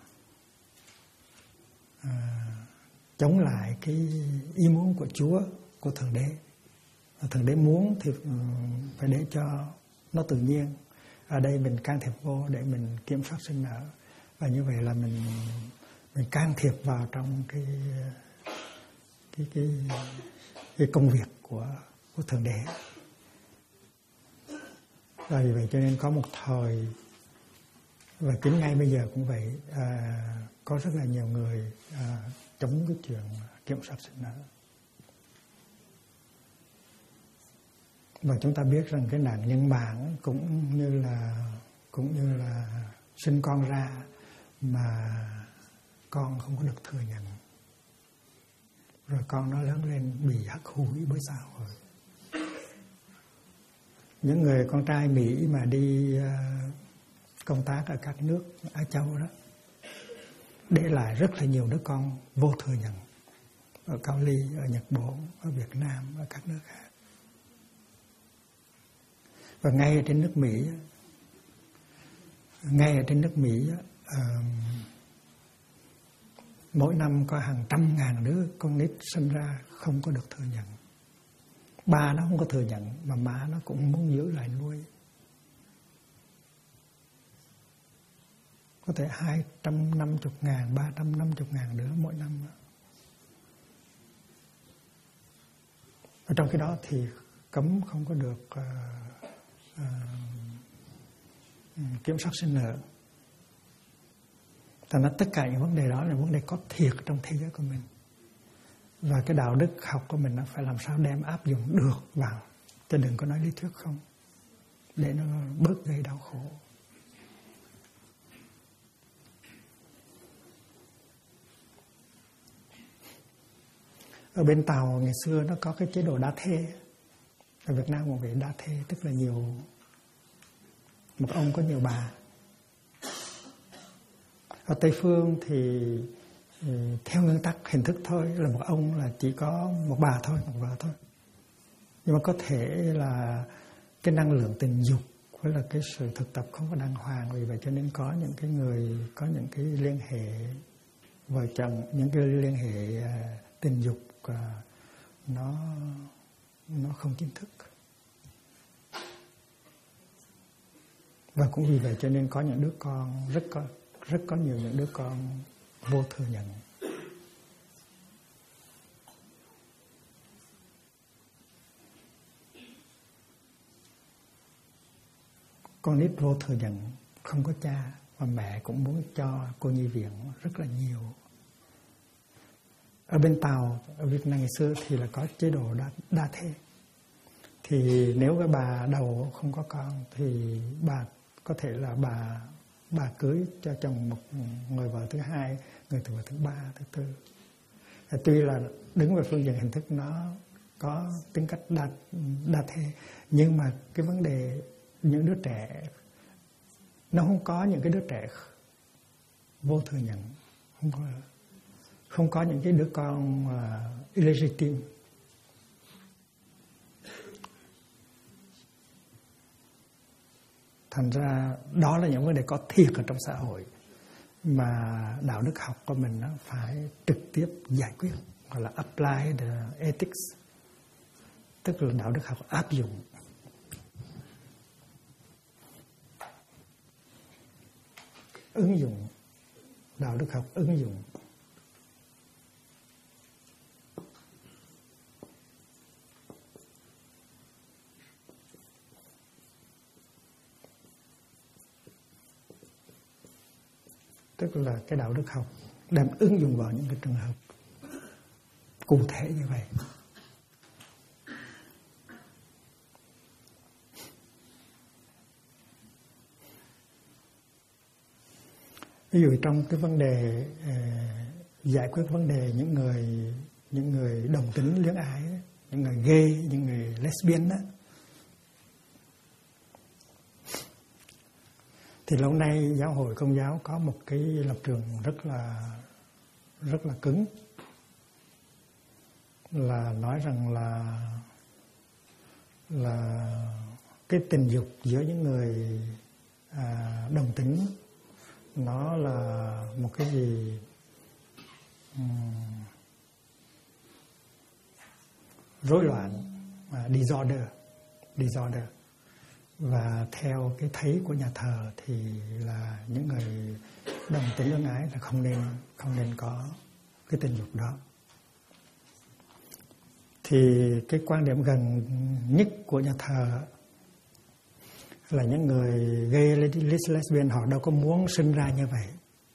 chống lại cái ý muốn của Chúa, của Thượng Đế. Thượng Đế muốn thì phải để cho nó tự nhiên. Ở đây mình can thiệp vô để mình kiểm soát sinh nở, và như vậy là mình can thiệp vào trong cái công việc của Thượng Đế. Và vì vậy cho nên có một thời, và chính ngay bây giờ cũng vậy, có rất là nhiều người chống cái chuyện kiểm soát sinh nở. Và chúng ta biết rằng cái nạn nhân bản cũng như là sinh con ra mà con không có được thừa nhận, rồi con nó lớn lên bị hắt hủi bởi xã hội. Những người con trai Mỹ mà đi công tác ở các nước Á Châu đó, để lại rất là nhiều đứa con vô thừa nhận, ở Cao Ly, ở Nhật Bản, ở Việt Nam, ở các nước khác. Và ngay ở trên nước Mỹ, mỗi năm có hàng trăm ngàn đứa con nít sinh ra không có được thừa nhận. Ba nó không có thừa nhận mà má nó cũng muốn giữ lại nuôi. Có thể 250.000, 350.000 đứa mỗi năm. Ở trong cái đó thì cấm không có được kiểm soát sinh nở. Thành ra tất cả những vấn đề đó là vấn đề có thiệt trong thế giới của mình. Và cái đạo đức học của mình nó phải làm sao đem áp dụng được vào, chứ đừng có nói lý thuyết không, để nó bớt gây đau khổ. Ở bên Tàu ngày xưa nó có cái chế độ đa thê. Ở Việt Nam cũng vậy, đa thê tức là một ông có nhiều bà. Ở Tây Phương thì theo nguyên tắc hình thức thôi, là một ông là chỉ có một bà thôi, một vợ thôi. Nhưng mà có thể là cái năng lượng tình dục với là cái sự thực tập không có đàng hoàng, vì vậy cho nên có những cái người có những cái liên hệ vợ chồng, những cái liên hệ tình dục nó không chính thức. Và cũng vì vậy cho nên có những đứa con rất có nhiều những đứa con vô thừa nhận. Con nít vô thừa nhận, không có cha, và mẹ cũng muốn cho cô nhi viện rất là nhiều. Ở bên Tàu, ở Việt Nam ngày xưa thì là có chế độ đa thê. Thì nếu cái bà đầu không có con thì bà có thể là bà cưới cho chồng một người vợ thứ hai, người vợ thứ ba, thứ tư. Tuy là đứng về phương diện hình thức nó có tính cách đa thê, nhưng mà cái vấn đề những đứa trẻ, nó không có những cái đứa trẻ vô thừa nhận, không có những cái đứa con illegitimate. Thành ra đó là những vấn đề có thiệt ở trong xã hội mà đạo đức học của mình nó phải trực tiếp giải quyết, gọi là apply the ethics, tức là đạo đức học áp dụng. Ứng dụng, đạo đức học ứng dụng. Tức là cái đạo đức học đem ứng dụng vào những cái trường hợp cụ thể như vậy. Ví dụ trong cái vấn đề giải quyết vấn đề những người đồng tính luyến ái, những người gay, những người lesbian đó, thì lâu nay giáo hội Công giáo có một cái lập trường rất là cứng, là nói rằng là cái tình dục giữa những người đồng tính nó là một cái gì rối loạn, disorder. Và theo cái thấy của nhà thờ thì là những người đồng tính luyến ái là không nên có cái tình dục đó. Thì cái quan điểm gần nhất của nhà thờ là những người gay, lesbian họ đâu có muốn sinh ra như vậy.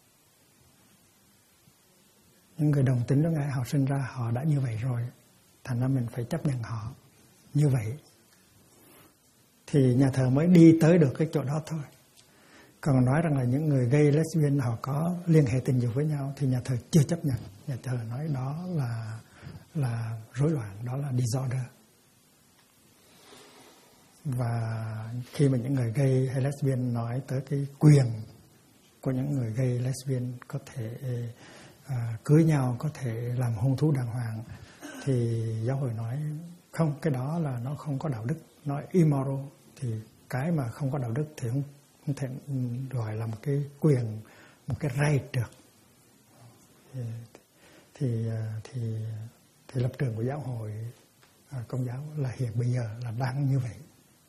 Những người đồng tính luyến ái họ sinh ra họ đã như vậy rồi, thành ra mình phải chấp nhận họ như vậy. Thì nhà thờ mới đi tới được cái chỗ đó thôi. Còn nói rằng là những người gay, lesbian họ có liên hệ tình dục với nhau thì nhà thờ chưa chấp nhận. Nhà thờ nói đó là rối loạn, đó là disorder. Và khi mà những người gay hay lesbian nói tới cái quyền của những người gay, lesbian có thể cưới nhau, có thể làm hôn thú đàng hoàng, thì giáo hội nói không, cái đó là nó không có đạo đức, nói immoral. Thì cái mà không có đạo đức thì không thể gọi là một cái quyền, một cái right được. Thì lập trường của giáo hội Công giáo là hiện bây giờ là đang như vậy.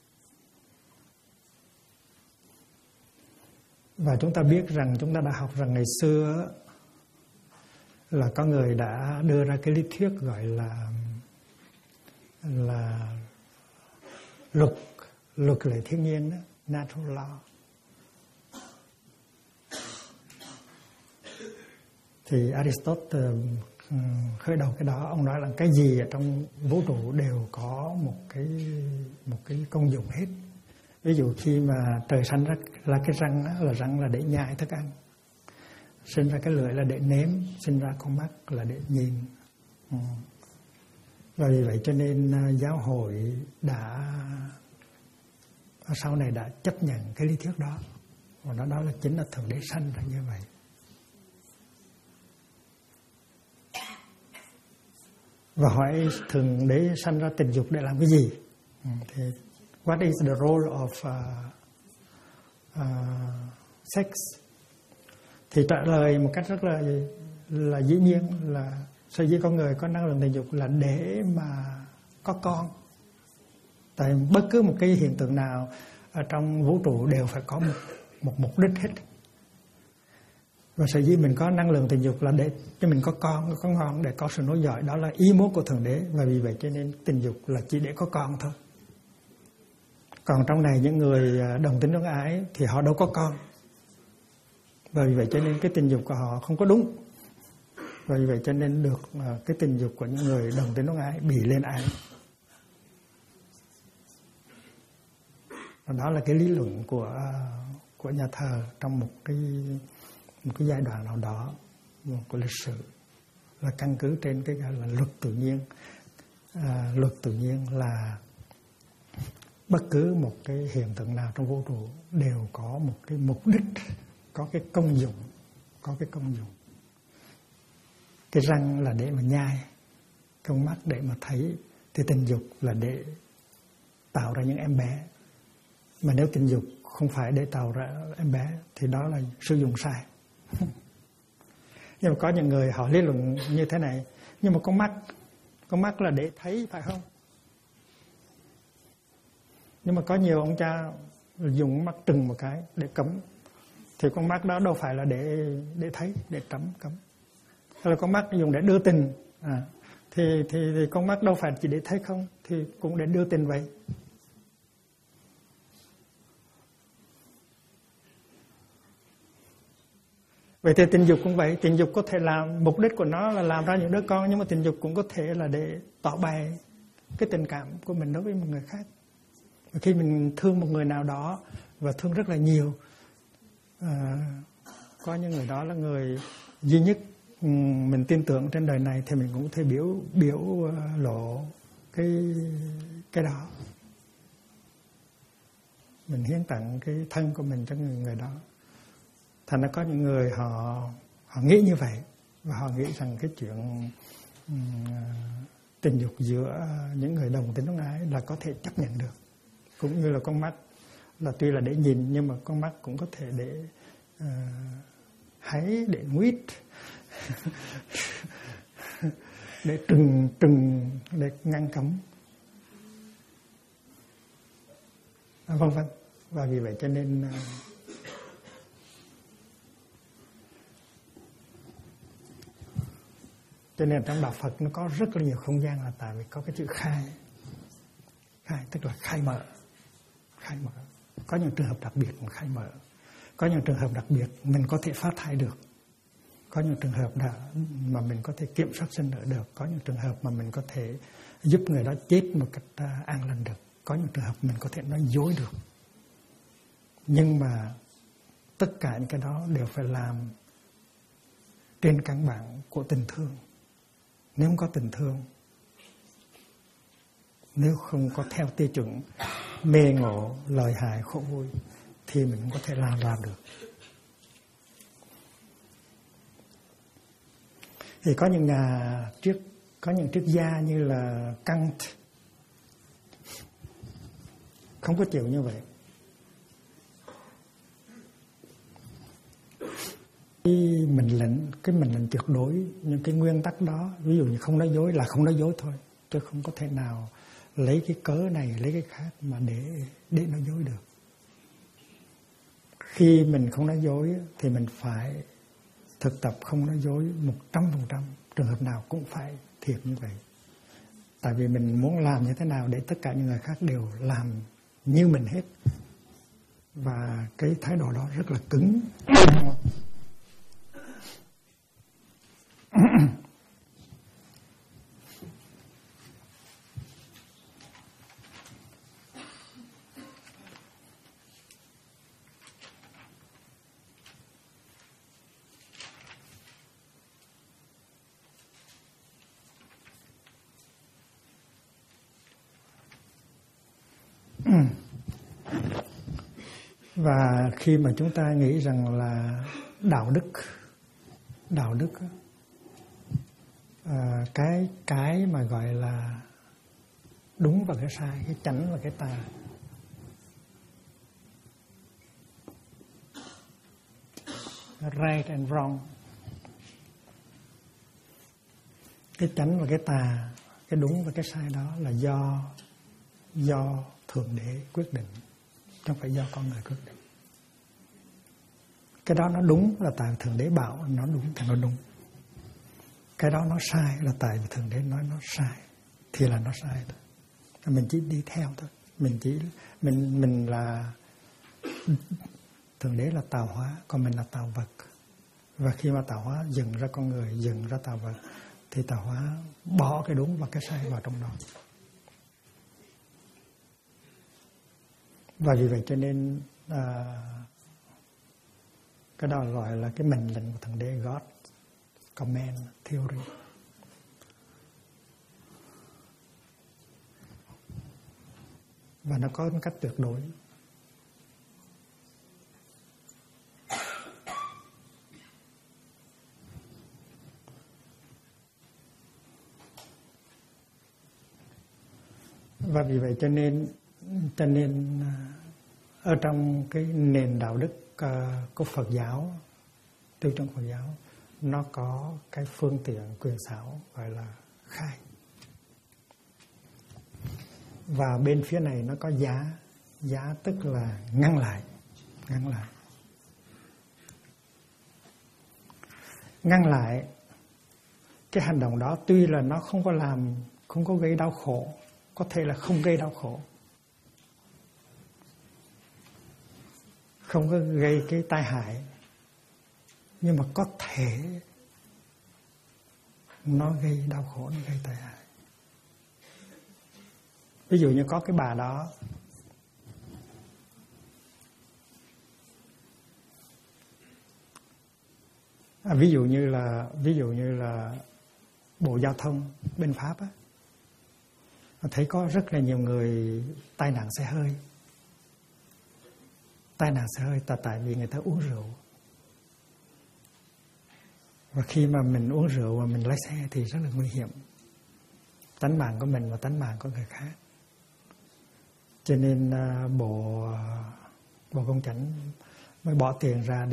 Và chúng ta biết rằng, chúng ta đã học rằng ngày xưa là có người đã đưa ra cái lý thuyết gọi là luật lệ thiên nhiên đó, natural law. Thì Aristotle khởi đầu cái đó, ông nói là cái gì ở trong vũ trụ đều có một cái công dụng hết. Ví dụ khi mà trời sanh ra cái răng đó, là răng là để nhai thức ăn, sinh ra cái lưỡi là để nếm, sinh ra con mắt là để nhìn. Và vì vậy cho nên giáo hội sau này đã chấp nhận cái lý thuyết đó. Và đó là chính là Thượng Đế sanh ra như vậy. và hỏi Thượng Đế sanh ra tình dục để làm cái gì? Thì what is the role of sex? Thì trả lời một cách rất là dĩ nhiên là sở dĩ con người có năng lượng tình dục là để mà có con. Tại bất cứ một cái hiện tượng nào ở trong vũ trụ đều phải có một mục đích hết. Và sở dĩ mình có năng lượng tình dục là để cho mình có con để có sự nối dõi, đó là ý muốn của Thượng Đế. Và vì vậy cho nên tình dục là chỉ để có con thôi. Còn trong này những người đồng tính đồng ái thì họ đâu có con. Và vì vậy cho nên cái tình dục của họ không có đúng. Và vì vậy cho nên được cái tình dục của những người đồng tính đồng ái bị lên án. Và đó là cái lý luận của nhà thờ trong một cái giai đoạn nào đó của lịch sử, là căn cứ trên cái gọi là luật tự nhiên. Luật tự nhiên là bất cứ một cái hiện tượng nào trong vũ trụ đều có một cái mục đích, có cái công dụng, Cái răng là để mà nhai, con mắt để mà thấy, thì tình dục là để tạo ra những em bé. Mà nếu tình dục không phải để tạo ra em bé thì đó là sử dụng sai. Nhưng mà có những người họ lý luận như thế này, nhưng mà con mắt là để thấy phải không? Nhưng mà có nhiều ông cha dùng mắt trừng một cái để cấm, thì con mắt đó đâu phải là để thấy, để cấm. Hay là con mắt dùng để đưa tình, thì con mắt đâu phải chỉ để thấy không, thì cũng để đưa tình vậy. Vậy thì tình dục cũng vậy, tình dục có thể làm, mục đích của nó là làm ra những đứa con, nhưng mà tình dục cũng có thể là để tỏ bày cái tình cảm của mình đối với một người khác. Và khi mình thương một người nào đó và thương rất là nhiều, có những người đó là người duy nhất mình tin tưởng trên đời này, thì mình cũng có thể biểu lộ cái đó. Mình hiến tặng cái thân của mình cho người đó. Thành ra có những người họ nghĩ như vậy, và họ nghĩ rằng cái chuyện tình dục giữa những người đồng tính đồng ái là có thể chấp nhận được. Cũng như là con mắt là tuy là để nhìn, nhưng mà con mắt cũng có thể để hái, để nguyết, để trừng, để ngăn cấm, vân vân. Và vì vậy cho nên trong đạo Phật nó có rất là nhiều không gian, là tại vì có cái chữ khai, tức là khai mở. Có những trường hợp đặc biệt mà khai mở, có những trường hợp đặc biệt mình có thể phá thai được, có những trường hợp mà mình có thể kiểm soát sinh nở được, có những trường hợp mà mình có thể giúp người đó chết một cách an lành được, có những trường hợp mình có thể nói dối được. Nhưng mà tất cả những cái đó đều phải làm trên căn bản của tình thương. Nếu không có tình thương, nếu không có theo tiêu chuẩn mê ngộ, lợi hại, khổ vui, thì mình không có thể làm được. Thì có những triết gia như là Kant không có chịu như vậy. Cái mệnh lệnh tuyệt đối, những cái nguyên tắc đó, ví dụ như không nói dối là không nói dối thôi, chứ không có thể nào lấy cái cớ này lấy cái khác mà để nói dối được. Khi mình không nói dối thì mình phải thực tập không nói dối 100%, trường hợp nào cũng phải thiệt như vậy. Tại vì mình muốn làm như thế nào để tất cả những người khác đều làm như mình hết. Và cái thái độ đó rất là cứng. Và khi mà chúng ta nghĩ rằng là đạo đức cái mà gọi là đúng và cái sai, cái chánh và cái tà. Right and wrong. Cái chánh và cái tà, cái đúng và cái sai đó là do Thượng Đế quyết định, không phải do con người quyết định. Cái đó nó đúng là tại Thượng Đế bảo nó đúng thì nó đúng. Cái đó nó sai là tại vì Thượng Đế nói nó sai thì là nó sai thôi. Mình chỉ đi theo thôi. Mình là Thượng Đế là tạo hóa, còn mình là tạo vật. Và khi mà tạo hóa dựng ra con người, dựng ra tạo vật, thì tạo hóa bỏ cái đúng và cái sai vào trong đó. Và vì vậy cho nên cái đó gọi là cái mệnh lệnh của Thượng Đế, God Command Theory. Và nó có một cách tuyệt đối. Và vì vậy cho nên ở trong cái nền đạo đức của Phật giáo, tiêu chuẩn Phật giáo, nó có cái phương tiện quyền xảo gọi là khai. Và bên phía này nó có giá tức là ngăn lại. Ngăn lại cái hành động đó, tuy là nó không có gây đau khổ, có thể là không gây đau khổ, không có gây cái tai hại, nhưng mà có thể nó gây đau khổ, nó gây tai hại. Ví dụ như có cái bà đó ví dụ như là Bộ Giao thông bên Pháp á, thấy có rất là nhiều người tai nạn xe hơi. Tai nạn xe hơi tại vì người ta uống rượu. Và khi mà mình uống rượu và mình lái xe thì rất là nguy hiểm. Tánh mạng của mình và tánh mạng của người khác. Cho nên Bộ Công Chánh mới bỏ tiền ra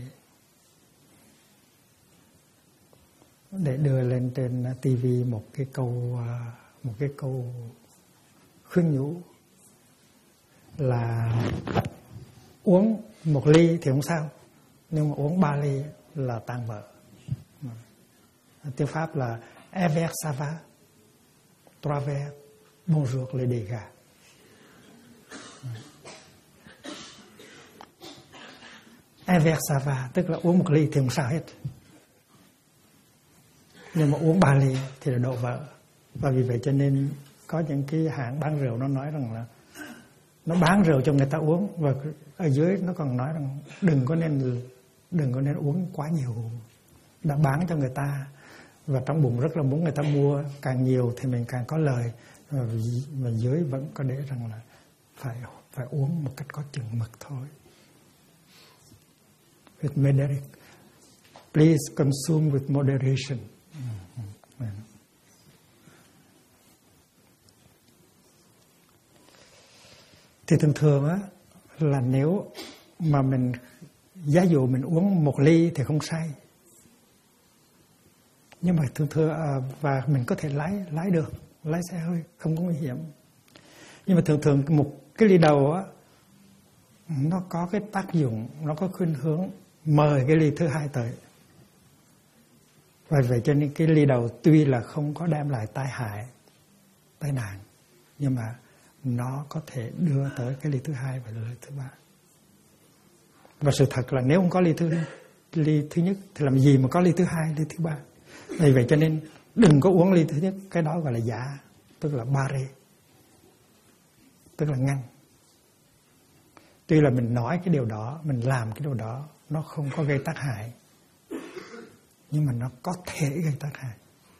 để đưa lên trên TV một cái câu khuyên nhủ là uống 1 ly thì không sao, nhưng mà uống 3 ly là tan vỡ. Tiếng Pháp là un verre ça va, 3 verres bonjour les dégâts. Un verre ça va tức là uống 1 ly thì không sao hết, nhưng mà uống 3 ly thì là đổ vỡ. Và vì vậy cho nên có những cái hãng bán rượu nó nói rằng là nó bán rượu cho người ta uống, và ở dưới nó còn nói rằng đừng có nên uống quá nhiều, đã bán cho người ta và trong bụng rất là muốn người ta mua, càng nhiều thì mình càng có lời, và dưới vẫn có để rằng là phải uống một cách có chừng mực thôi. With moderation, please consume with moderation. Thì thường á là nếu mà mình giả dụ mình uống 1 ly thì không say, nhưng mà thường và mình có thể lái được, lái xe hơi không có nguy hiểm. Nhưng mà thường một cái ly đầu á nó có cái tác dụng, nó có khuynh hướng mời cái ly thứ hai tới. Và vậy cho nên cái ly đầu tuy là không có đem lại tai nạn, nhưng mà nó có thể đưa tới cái ly thứ hai và ly thứ ba. Và sự thật là nếu không có ly thứ nhất thì làm gì mà có ly thứ hai, ly thứ ba. Vì vậy cho nên đừng có uống ly thứ nhất, cái đó gọi là giả, tức là barre, tức là ngăn. Tuy là mình nói cái điều đó, mình làm cái điều đó, nó không có gây tác hại, nhưng mà nó có thể gây tác hại.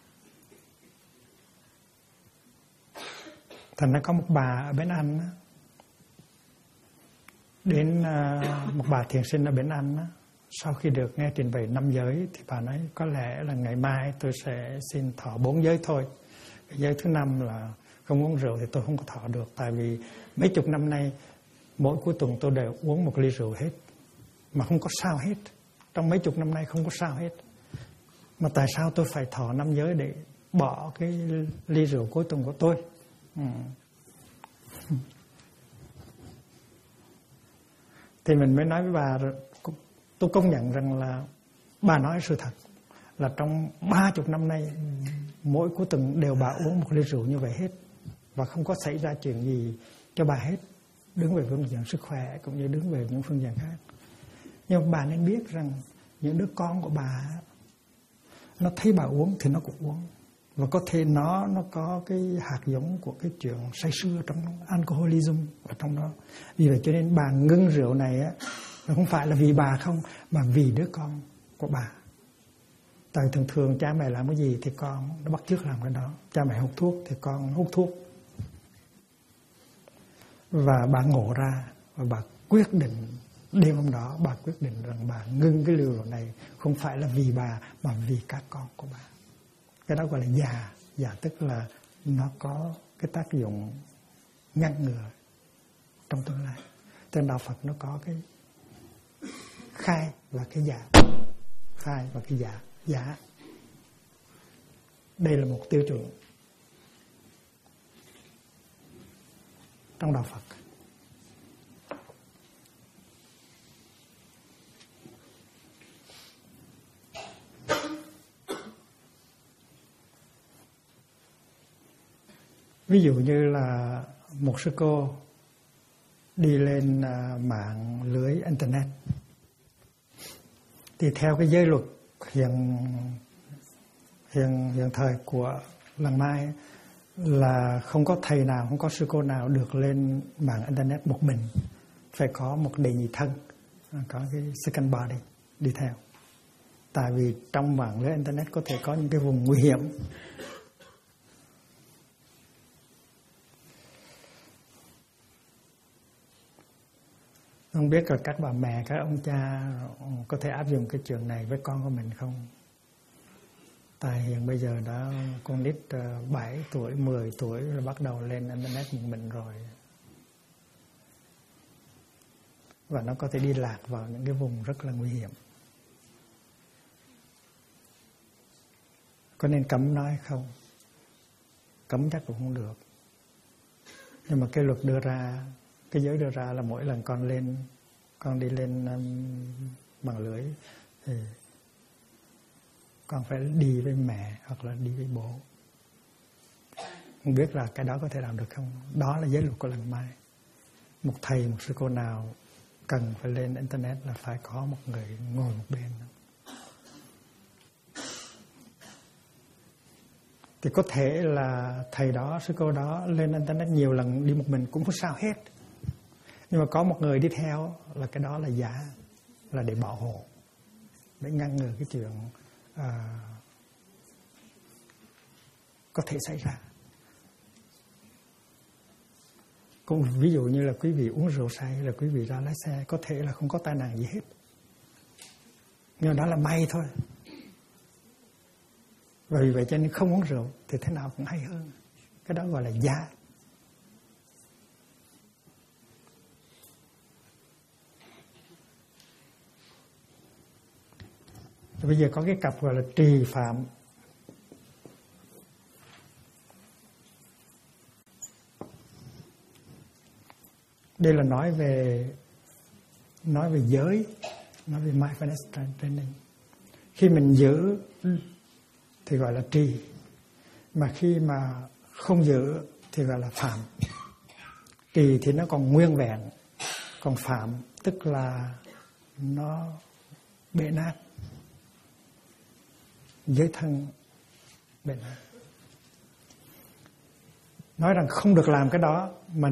Thành ra có một bà ở bên Anh đến một bà thiền sinh ở bên Anh sau khi được nghe trình bày 5 giới thì bà nói có lẽ là ngày mai tôi sẽ xin thọ 4 giới thôi. Giới thứ 5 là không uống rượu thì tôi không có thọ được, tại vì mấy chục năm nay mỗi cuối tuần tôi đều uống 1 ly rượu hết mà không có sao hết. Trong mấy chục năm nay không có sao hết. Mà tại sao tôi phải thọ 5 giới để bỏ cái ly rượu cuối tuần của tôi? Thì mình mới nói với bà, tôi công nhận rằng là bà nói sự thật, là trong 30 năm nay mỗi cuối tuần đều bà uống 1 ly rượu như vậy hết, và không có xảy ra chuyện gì cho bà hết, đứng về phương diện sức khỏe cũng như đứng về những phương diện khác. Nhưng bà nên biết rằng những đứa con của bà nó thấy bà uống thì nó cũng uống, và có thể nó có cái hạt giống của cái chuyện say sưa trong alcoholism ở trong đó. Vì vậy cho nên bà ngưng rượu này á, nó không phải là vì bà không, mà vì đứa con của bà. Tại thường thường cha mẹ làm cái gì thì con nó bắt chước làm cái đó. Cha mẹ hút thuốc thì con hút thuốc. Và bà ngộ ra và bà quyết định, đêm hôm đó bà quyết định rằng bà ngưng cái liều rượu này, không phải là vì bà mà vì các con của bà. Cái đó gọi là già. Già tức là nó có cái tác dụng ngăn ngừa trong tương lai. Trên đạo Phật nó có cái khai và cái giả. Khai và cái giả. Giả. Đây là một tiêu chuẩn trong đạo Phật. Ví dụ như là một sư cô đi lên mạng lưới internet, thì theo cái giới luật hiện thời của làng Mai là không có thầy nào, không có sư cô nào được lên mạng internet một mình, phải có một đệ nhị thân, có cái second body đi theo. Tại vì trong mạng lưới internet có thể có những cái vùng nguy hiểm. Không biết là các bà mẹ, các ông cha có thể áp dụng cái chuyện này với con của mình không? Tại hiện bây giờ đã con nít 7 tuổi, 10 tuổi là bắt đầu lên internet một mình rồi. Và nó có thể đi lạc vào những cái vùng rất là nguy hiểm. Có nên cấm nói không? Cấm chắc cũng không được. Nhưng mà cái luật đưa ra, cái giới đưa ra là mỗi lần con đi lên mạng lưới thì con phải đi với mẹ hoặc là đi với bố. Không biết là cái đó có thể làm được không? Đó là giới luật của làng Mai. Một thầy, một sư cô nào cần phải lên internet là phải có một người ngồi một bên. Thì có thể là thầy đó, sư cô đó lên internet nhiều lần đi một mình cũng không sao hết. Nhưng mà có một người đi theo là cái đó là giả, là để bảo hộ, để ngăn ngừa cái chuyện có thể xảy ra. Cũng ví dụ như là quý vị uống rượu say, là quý vị ra lái xe, có thể là không có tai nạn gì hết, nhưng đó là may thôi. Và vì vậy cho nên không uống rượu thì thế nào cũng hay hơn. Cái đó gọi là giả. Bây giờ có cái cặp gọi là trì phạm. Đây là nói về giới, nói về mindfulness training. Khi mình giữ thì gọi là trì, mà khi mà không giữ thì gọi là phạm. Trì thì nó còn nguyên vẹn, còn phạm tức là nó bể nát. Giới thân bể nát. Nói rằng không được làm cái đó mà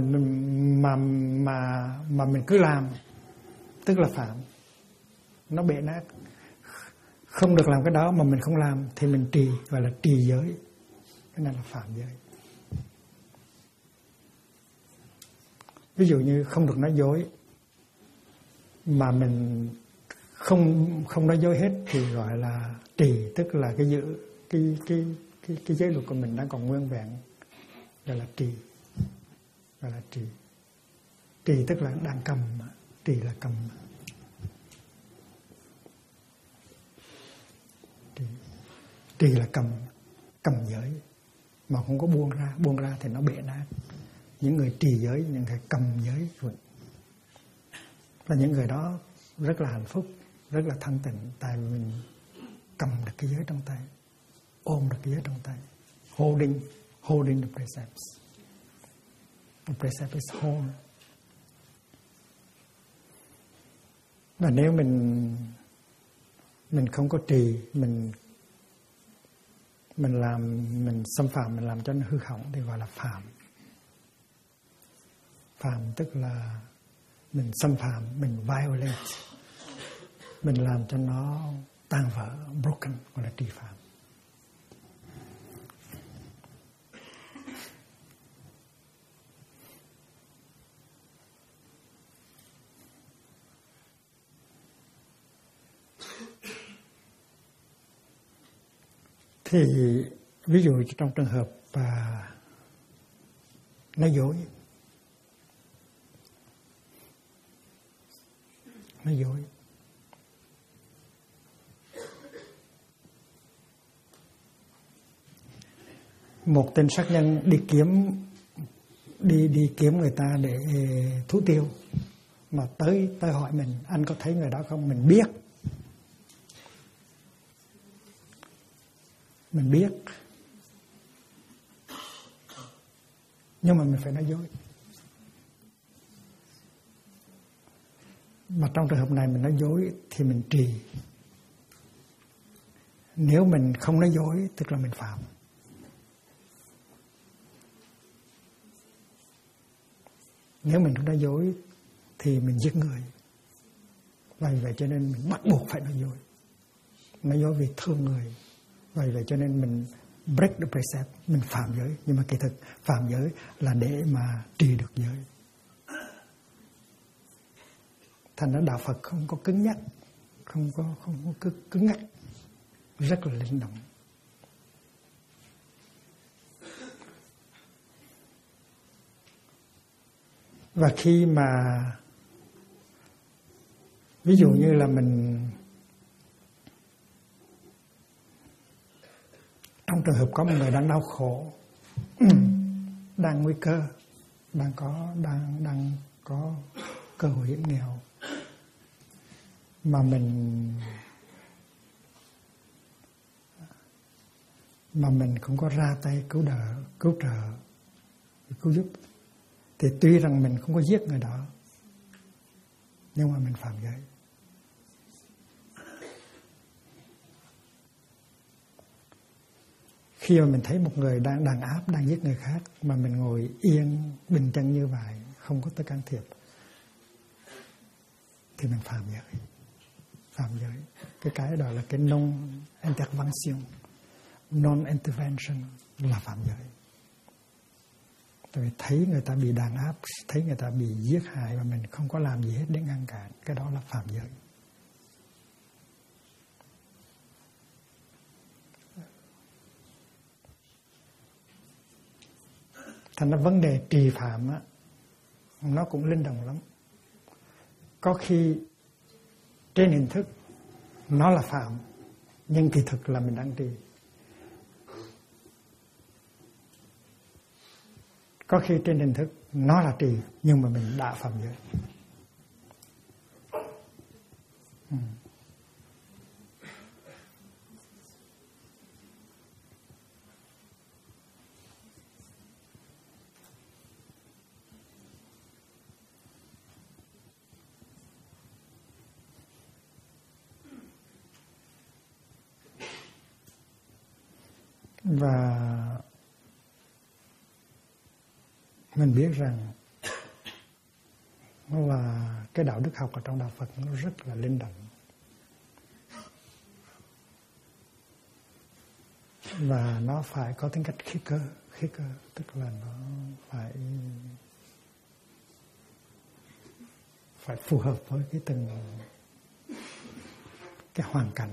mình cứ làm, tức là phạm, nó bể nát. Không được làm cái đó mà mình không làm thì mình trì, gọi là trì giới. Cái này là phạm giới. Ví dụ như không được nói dối, mà mình không nói dối hết thì gọi là trì, tức là cái giới luật của mình đang còn nguyên vẹn, gọi là trì, gọi là trì. Trì tức là đang cầm, trì là cầm. Trì là cầm giới mà không có buông ra thì nó bể nát. Những người trì giới, những người cầm giới là những người đó rất là hạnh phúc, rất là thanh tịnh, tại vì mình cầm được cái giới trong tay, ôm được cái giới trong tay, holding the precepts. The precept is whole. Và nếu mình không có trì, mình xâm phạm, mình làm cho nó hư hỏng thì gọi là phạm. Phạm tức là mình xâm phạm, mình violate, mình làm cho nó tan vỡ, broken, gọi là trì phạm. Thì ví dụ trong trường hợp nói dối, một tên sát nhân đi kiếm người ta để thú tiêu, mà tới hỏi mình, anh có thấy người đó không? Mình biết, nhưng mà mình phải nói dối. Mà trong trường hợp này mình nói dối thì mình trì. Nếu mình không nói dối tức là mình phạm. Nếu mình không nói dối thì mình giết người. Vì vậy cho nên mình bắt buộc phải nói dối. Nói dối vì thương người. Vì vậy cho nên mình break the precept, mình phạm giới. Nhưng mà kỳ thực phạm giới là để mà trì được giới. Thành ra đạo Phật không có cứng nhắc, không có cứng nhắc, rất là linh động. Và khi mà ví dụ như là mình trong trường hợp có một người đang đau khổ, đang nguy cơ, đang có cơ hội hiểm nghèo, mà mình không có ra tay cứu trợ, cứu giúp, thì tuy rằng mình không có giết người đó, nhưng mà mình phạm giới. Khi mà mình thấy một người đang đàn áp, đang giết người khác, mà mình ngồi yên, bình chân như vậy, không có tới can thiệp, thì mình phạm giới. Phạm giới. Cái đó là cái non-intervention, non-intervention là phạm giới. Tại vì thấy người ta bị đàn áp, thấy người ta bị giết hại và mình không có làm gì hết để ngăn cản, cái đó là phạm giới. Thành ra vấn đề trì phạm á, nó cũng linh động lắm. Có khi trên hình thức nó là phạm, nhưng kỳ thực là mình đang trì. Có khi trên hình thức nó là trì, nhưng mà mình đã phạm giới. Và mình biết rằng là cái đạo đức học ở trong đạo Phật nó rất là linh động. Và nó phải có tính cách khí cơ, tức là nó phải phù hợp với cái từng cái hoàn cảnh.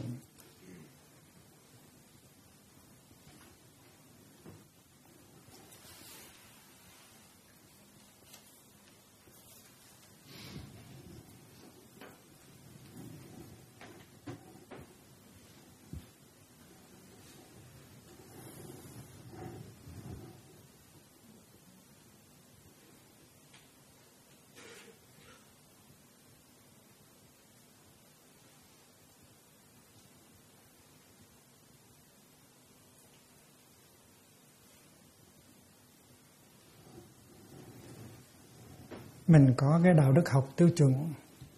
Mình có cái đạo đức học tiêu chuẩn,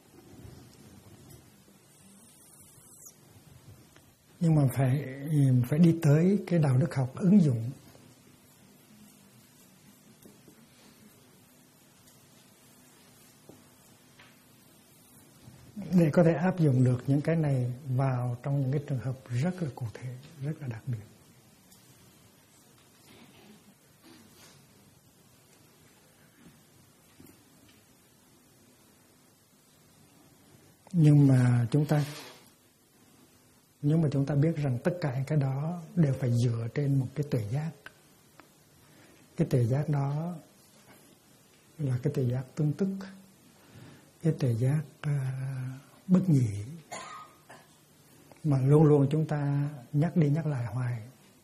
nhưng mà phải đi tới cái đạo đức học ứng dụng. Để có thể áp dụng được những cái này vào trong những cái trường hợp rất là cụ thể, rất là đặc biệt. Nhưng mà chúng ta biết rằng tất cả cái đó đều phải dựa trên một cái tuệ giác. Cái tuệ giác đó là cái tuệ giác tương tức, cái tuệ giác bất nhị, mà luôn luôn chúng ta nhắc đi nhắc lại hoài.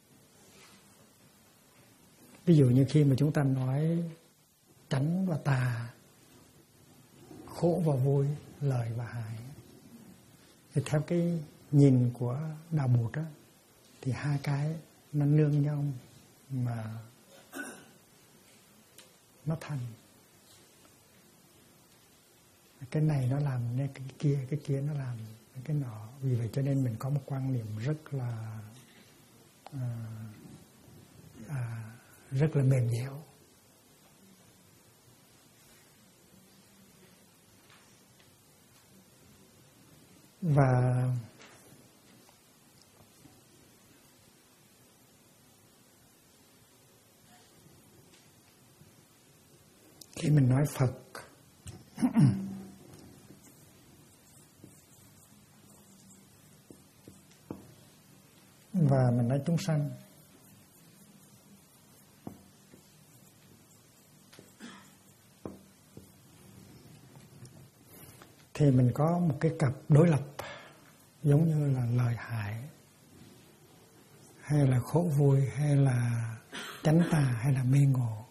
Ví dụ như khi mà chúng ta nói chánh và tà, khổ và vui, lợi và hại, thì theo cái nhìn của đạo Bụt đó, thì hai cái nó nương nhau mà nó thành. Cái này nó làm nên cái kia nó làm cái nọ. Vì vậy cho nên mình có một quan niệm rất là mềm dẻo. Và khi mình nói Phật và mình nói chúng sanh, thì mình có một cái cặp đối lập giống như là lợi hại, hay là khổ vui, hay là chánh tà, hay là mê ngộ.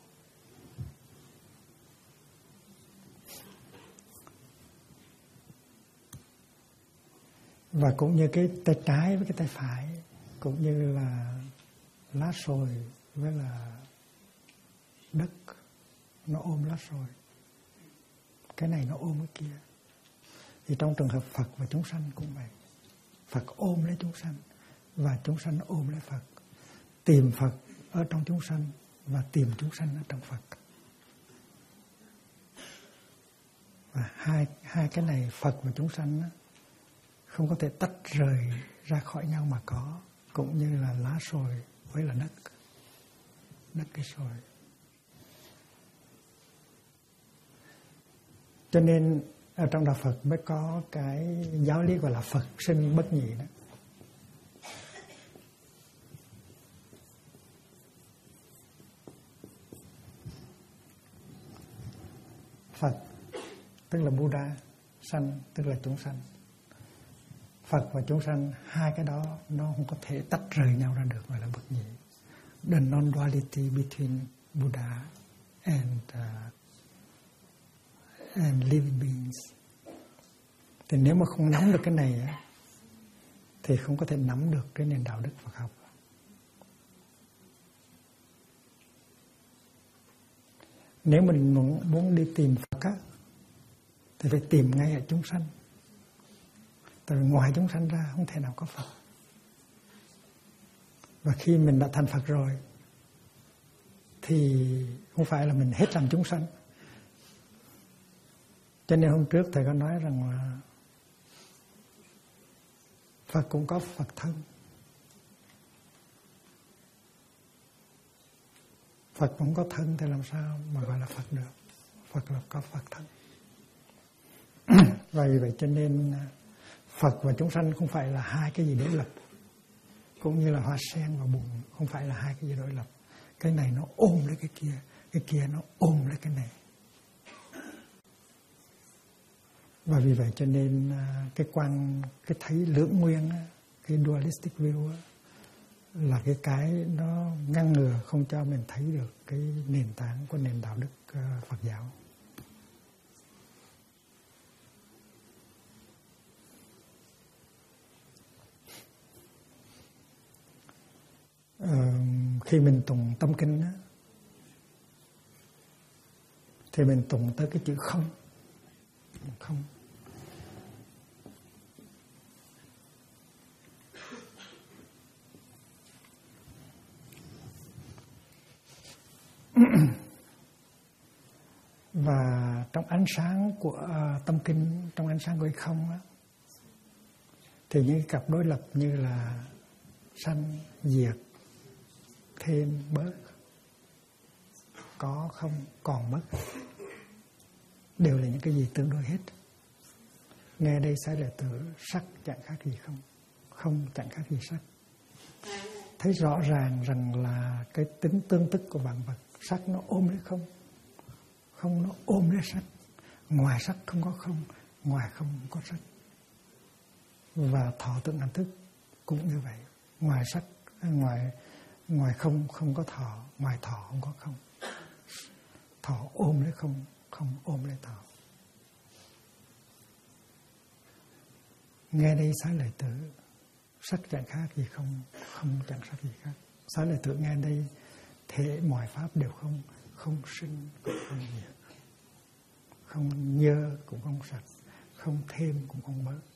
Và cũng như cái tay trái với cái tay phải, cũng như là lá xôi với là đất, nó ôm lá xôi, cái này nó ôm cái kia. Thì trong trường hợp Phật và chúng sanh cũng vậy. Phật ôm lấy chúng sanh và chúng sanh ôm lấy Phật. Tìm Phật ở trong chúng sanh và tìm chúng sanh ở trong Phật. Và hai cái này, Phật và chúng sanh đó, không có thể tách rời ra khỏi nhau mà có. Cũng như là lá xôi với là đất cái xôi. Cho nên ở trong đạo Phật mới có cái giáo lý gọi là Phật sinh bất nhị đó. Phật tức là Buddha, sanh tức là chúng sanh. Phật và chúng sanh, hai cái đó nó không có thể tách rời nhau ra được, gọi là bất nhị. The non-duality between Buddha and living beings. Thì nếu mà không nắm được cái này thì không có thể nắm được cái nền đạo đức Phật học. Nếu mình muốn đi tìm Phật thì phải tìm ngay ở chúng sanh. Tại vì ngoài chúng sanh ra không thể nào có Phật. Và khi mình đã thành Phật rồi thì không phải là mình hết làm chúng sanh. Cho nên hôm trước thầy có nói rằng là Phật cũng có Phật thân. Phật cũng có thân thì làm sao mà gọi là Phật được. Phật là có Phật thân. Và vì vậy cho nên Phật và chúng sanh không phải là hai cái gì đối lập, cũng như là hoa sen và bùn không phải là hai cái gì đối lập. Cái này nó ôm lấy cái kia nó ôm lấy cái này. Và vì vậy cho nên cái thấy lưỡng nguyên, cái dualistic view là cái nó ngăn ngừa không cho mình thấy được cái nền tảng của nền đạo đức Phật giáo. Khi mình tụng tâm kinh á, thì mình tụng tới cái chữ không. Và trong ánh sáng của tâm kinh, trong ánh sáng của cái không á, thì những cái cặp đối lập như là sanh, diệt, thêm, bớt, có, không, còn, mất, đều là những cái gì tương đối hết. Nghe đây sai đệ tử, sắc chẳng khác gì không, không chẳng khác gì sắc. Thấy rõ ràng rằng là cái tính tương tức của vạn vật, sắc nó ôm lấy không, không nó ôm lấy sắc, ngoài sắc không có không, ngoài không có sắc. Và thọ tưởng hành thức cũng như vậy, ngoài sắc, ngoài không không có thọ, ngoài thọ không có không. Thọ ôm lấy không, không ôm lấy thọ. Nghe đây xá lợi tử, sắc chẳng khác gì không, không chẳng khác gì khác. Xá lợi tử nghe đây, thế mọi pháp đều không, không sinh cũng không diệt, không nhơ cũng không sạch, không thêm cũng không bớt.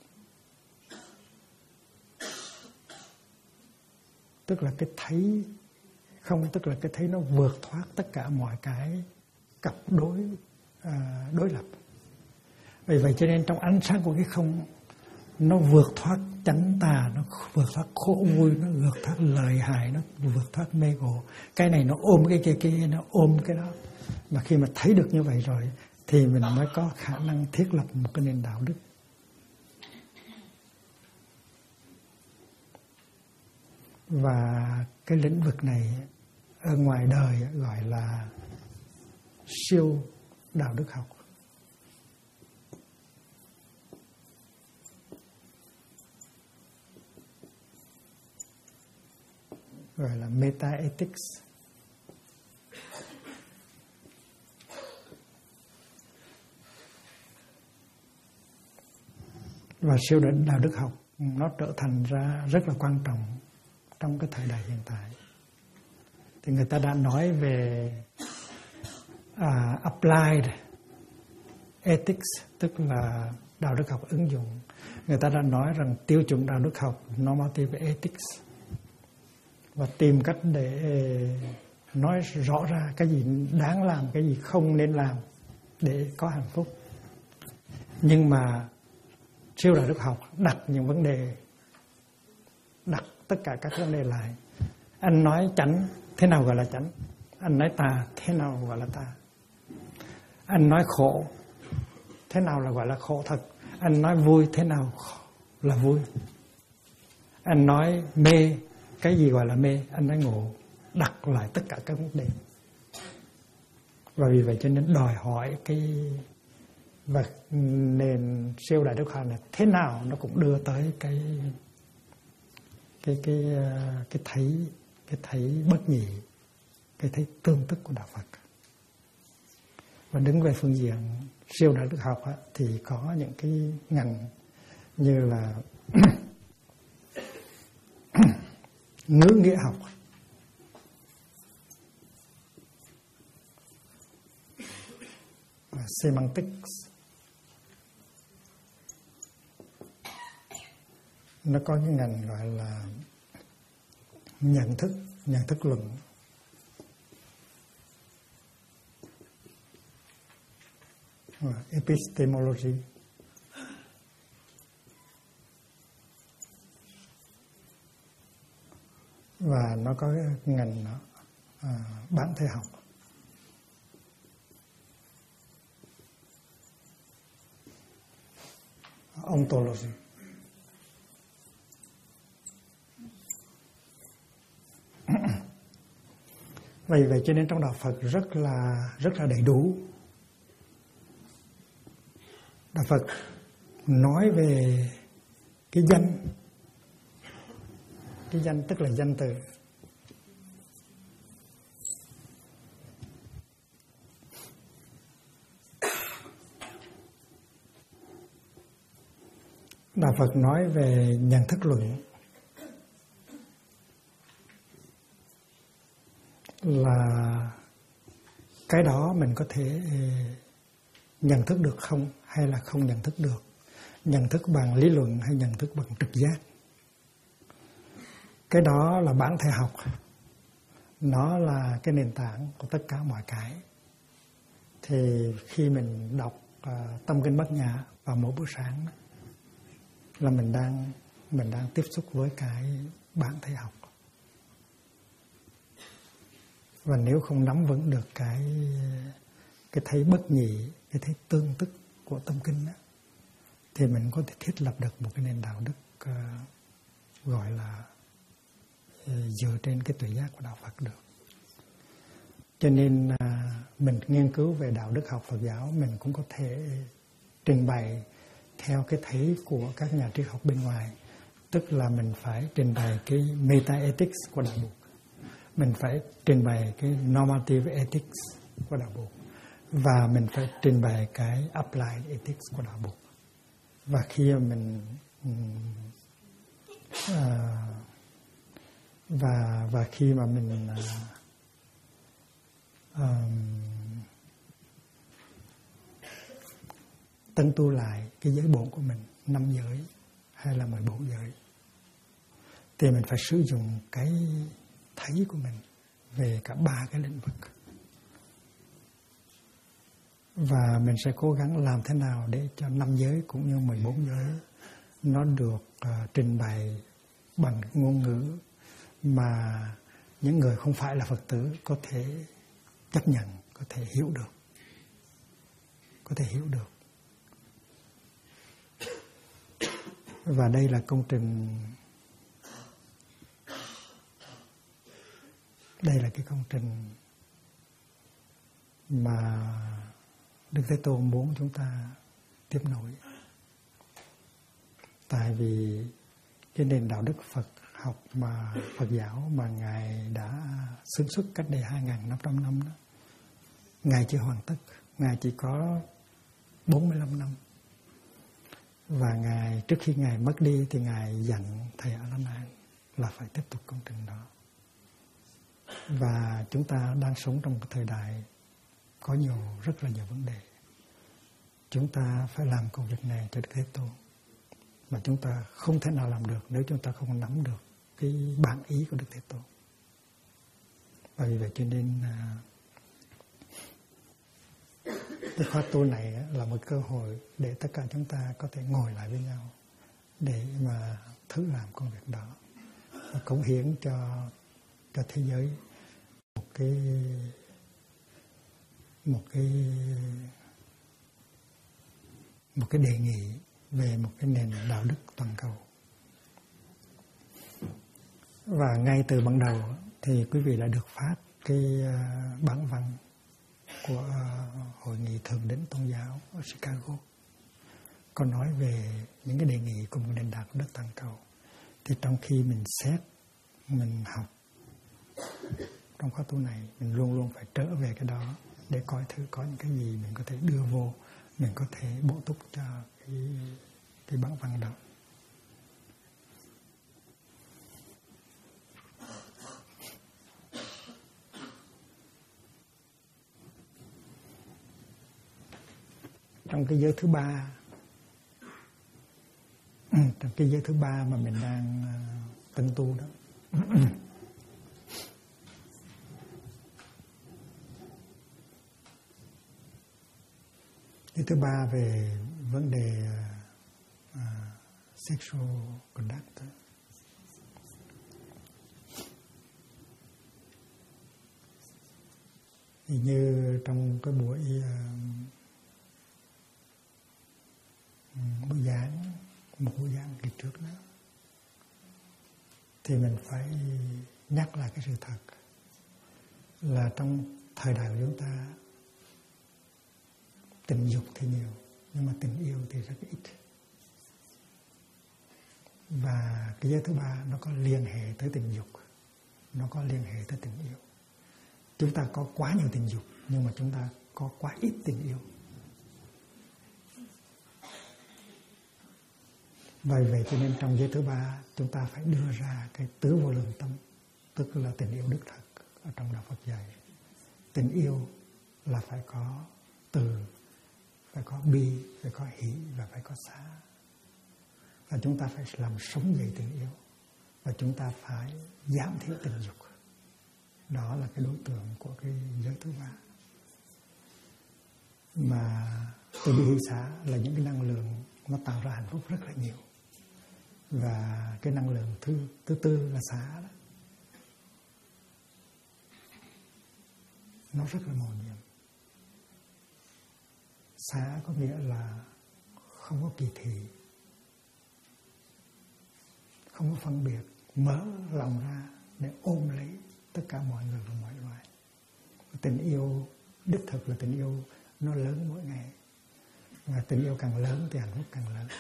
Tức là cái thấy không, tức là cái thấy nó vượt thoát tất cả mọi cái cặp đối lập. Vì vậy cho nên trong ánh sáng của cái không, nó vượt thoát chánh tà, nó vượt thoát khổ vui, nó vượt thoát lợi hại, nó vượt thoát mê ngộ. Cái này nó ôm cái kia, nó ôm cái đó. Mà khi mà thấy được như vậy rồi thì mình mới có khả năng thiết lập một cái nền đạo đức. Và cái lĩnh vực này ở ngoài đời gọi là siêu đạo đức học. Gọi là meta ethics. Và siêu đạo đức học nó trở thành ra rất là quan trọng trong cái thời đại hiện tại. Thì người ta đã nói về applied ethics, tức là đạo đức học ứng dụng. Người ta đã nói rằng tiêu chuẩn đạo đức học, normative ethics, và tìm cách để nói rõ ra cái gì đáng làm, cái gì không nên làm để có hạnh phúc. Nhưng mà siêu đạo đức học đặt những vấn đề, đặt tất cả các vấn đề lại. Anh nói chánh, thế nào gọi là chánh? Anh nói tà, thế nào gọi là tà? Anh nói khổ, thế nào là gọi là khổ thật? Anh nói vui, thế nào là vui? Anh nói mê, cái gì gọi là mê? Anh nói ngộ. Đặt lại tất cả các vấn đề. Và vì vậy cho nên đòi hỏi cái và nền siêu đại đức học này thế nào nó cũng đưa tới cái thấy bất nhị, cái thấy tương tức của đạo Phật. Và đứng về phương diện siêu đạo đức học thì có những cái ngành như là ngữ nghĩa học, semantics, nó có cái ngành gọi là nhận thức luận, epistemology, và nó có cái ngành bản thể học. Ontology. Vậy cho nên trong đạo Phật rất là đầy đủ. Đạo Phật nói về cái danh tức là danh từ. Đạo Phật nói về nhận thức luận là cái đó mình có thể nhận thức được không hay là không nhận thức được, nhận thức bằng lý luận hay nhận thức bằng trực giác. Cái đó là bản thể học, nó là cái nền tảng của tất cả mọi cái. Thì khi mình đọc Tâm Kinh Bát Nhã vào mỗi buổi sáng là mình đang tiếp xúc với cái bản thể học. Và nếu không nắm vững được cái thấy bất nhị, cái thấy tương tức của tâm kinh đó, thì mình có thể thiết lập được một cái nền đạo đức gọi là dựa trên cái tuệ giác của đạo Phật được. Cho nên mình nghiên cứu về đạo đức học Phật giáo, mình cũng có thể trình bày theo cái thấy của các nhà triết học bên ngoài. Tức là mình phải trình bày cái meta-ethics của đạo Phật, mình phải trình bày cái normative ethics của đạo Phật, và mình phải trình bày cái applied ethics của đạo Phật. Và khi mình và khi mà mình tân tu lại cái giới bổn của mình, 5 giới hay là 14 giới, thì mình phải sử dụng cái thấy của mình về cả 3 cái lĩnh vực. Và mình sẽ cố gắng làm thế nào để cho 5 giới cũng như 14 giới nó được trình bày bằng ngôn ngữ mà những người không phải là Phật tử có thể chấp nhận, có thể hiểu được. Và đây là công trình, đây là cái công trình mà Đức Thế Tôn muốn chúng ta tiếp nối. Tại vì cái nền đạo đức Phật học mà Phật giáo mà Ngài đã xứng xuất cách đây 2.500 năm đó, Ngài chưa hoàn tất, Ngài chỉ có 45 năm. Và Ngài, trước khi Ngài mất đi thì Ngài dặn thầy A-la-nan là phải tiếp tục công trình đó. Và chúng ta đang sống trong một thời đại có rất là nhiều vấn đề. Chúng ta phải làm công việc này cho Đức Thế Tôn. Mà chúng ta không thể nào làm được nếu chúng ta không nắm được cái bản ý của Đức Thế Tôn. Và vì vậy cho nên cái khóa tu này là một cơ hội để tất cả chúng ta có thể ngồi lại với nhau để mà thử làm công việc đó và cống hiến cho thế giới một cái đề nghị về một cái nền đạo đức toàn cầu. Và ngay từ ban đầu thì quý vị đã được phát cái bản văn của Hội nghị Thượng đỉnh Tôn giáo ở Chicago, có nói về những cái đề nghị của một nền đạo đức toàn cầu. Thì trong khi mình xét, mình học trong khóa tu này, mình luôn luôn phải trở về cái đó để coi thử có những cái gì mình có thể đưa vô, mình có thể bổ túc cho cái bản văn đó. Trong cái giới thứ ba, trong cái giới thứ ba mà mình đang tân tu đó, giới thứ ba về vấn đề sexual conduct. Thì như trong cái buổi giảng, một buổi giảng kỳ trước đó, thì mình phải nhắc lại cái sự thật là trong thời đại của chúng ta tình dục thì nhiều, nhưng mà tình yêu thì rất ít. Và cái giới thứ ba nó có liên hệ tới tình dục, nó có liên hệ tới tình yêu. Chúng ta có quá nhiều tình dục, nhưng mà chúng ta có quá ít tình yêu. Vậy cho nên trong giới thứ ba chúng ta phải đưa ra cái tứ vô lượng tâm, tức là tình yêu đích thực ở trong đạo Phật dạy. Tình yêu là phải có từ, phải có bi, phải có hỷ và phải có xả. Và chúng ta phải làm sống dậy tình yêu, và chúng ta phải giảm thiểu tình dục. Đó là cái đối tượng của cái giới thứ ba. Mà từ bi hỷ xả là những cái năng lượng nó tạo ra hạnh phúc rất là nhiều. Và cái năng lượng thứ tư là xả đó, nó rất là màu nhiệm. Xả có nghĩa là không có kỳ thị, không có phân biệt, mở lòng ra để ôm lấy tất cả mọi người và mọi loài. Tình yêu đích thực là tình yêu nó lớn mỗi ngày, và tình yêu càng lớn thì hạnh phúc càng lớn,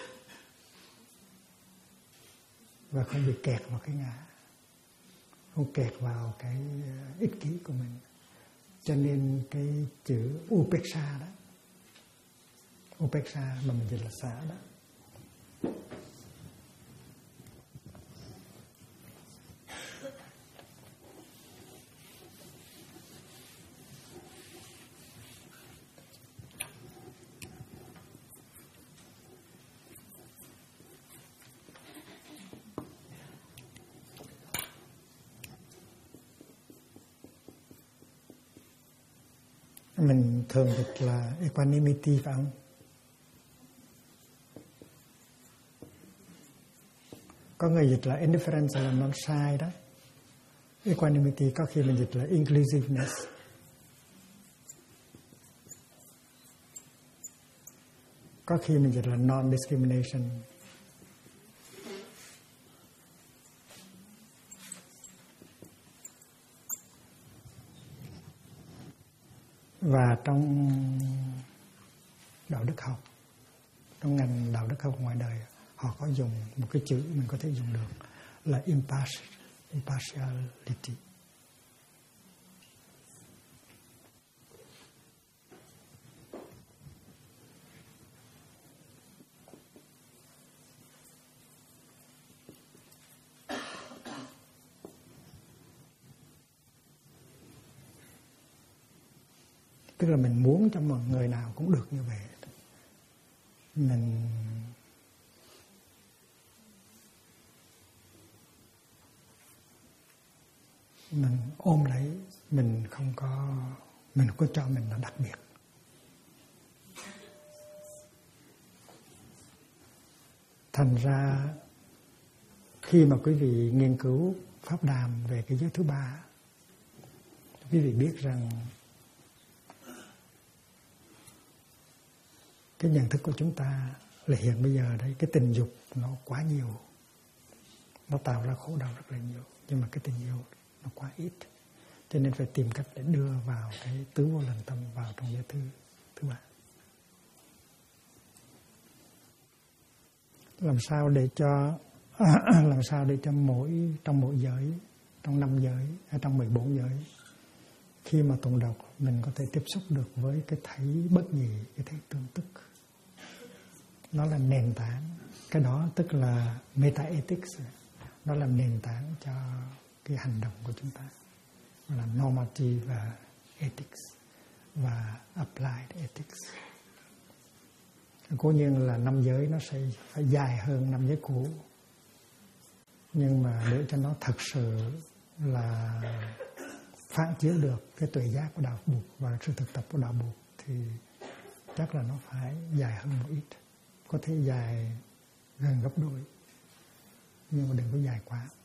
và không bị kẹt vào cái ngã, không kẹt vào cái ích kỷ của mình. Cho nên cái chữ Upeksha đó, Upeksha mà mình dịch là xả đó, mình thường dịch là equanimity phải không? Có người dịch là indifference là non sai đó. Equanimity có khi mình dịch là inclusiveness. Có khi mình dịch là non-discrimination. Và trong đạo đức học, trong ngành đạo đức học ngoài đời, họ có dùng một cái chữ mình có thể dùng được là impartiality. Tức là mình muốn cho mọi người nào cũng được như vậy. Mình ôm lấy, mình không có cho mình là đặc biệt. Thành ra khi mà quý vị nghiên cứu pháp đàm về cái giới thứ ba, quý vị biết rằng cái nhận thức của chúng ta là hiện bây giờ đấy, cái tình dục nó quá nhiều, nó tạo ra khổ đau rất là nhiều, nhưng mà cái tình yêu nó quá ít, cho nên phải tìm cách để đưa vào cái tứ vô lượng tâm vào trong giới thứ ba. Làm sao để cho trong mỗi giới, trong 5 giới hay trong 14 giới, khi mà tụng đọc mình có thể tiếp xúc được với cái thấy bất nhị, cái thấy tương tức. Nó là nền tảng, cái đó tức là meta ethics, nó là nền tảng cho cái hành động của chúng ta, là normative và ethics và applied ethics. Cố nhiên là 5 giới nó sẽ phải dài hơn 5 giới cũ, nhưng mà để cho nó thật sự là phản chiếu được cái tuệ giác của đạo Phật và sự thực tập của đạo Phật thì chắc là nó phải dài hơn một ít, có thể dài gần gấp đôi, nhưng mà đừng có dài quá.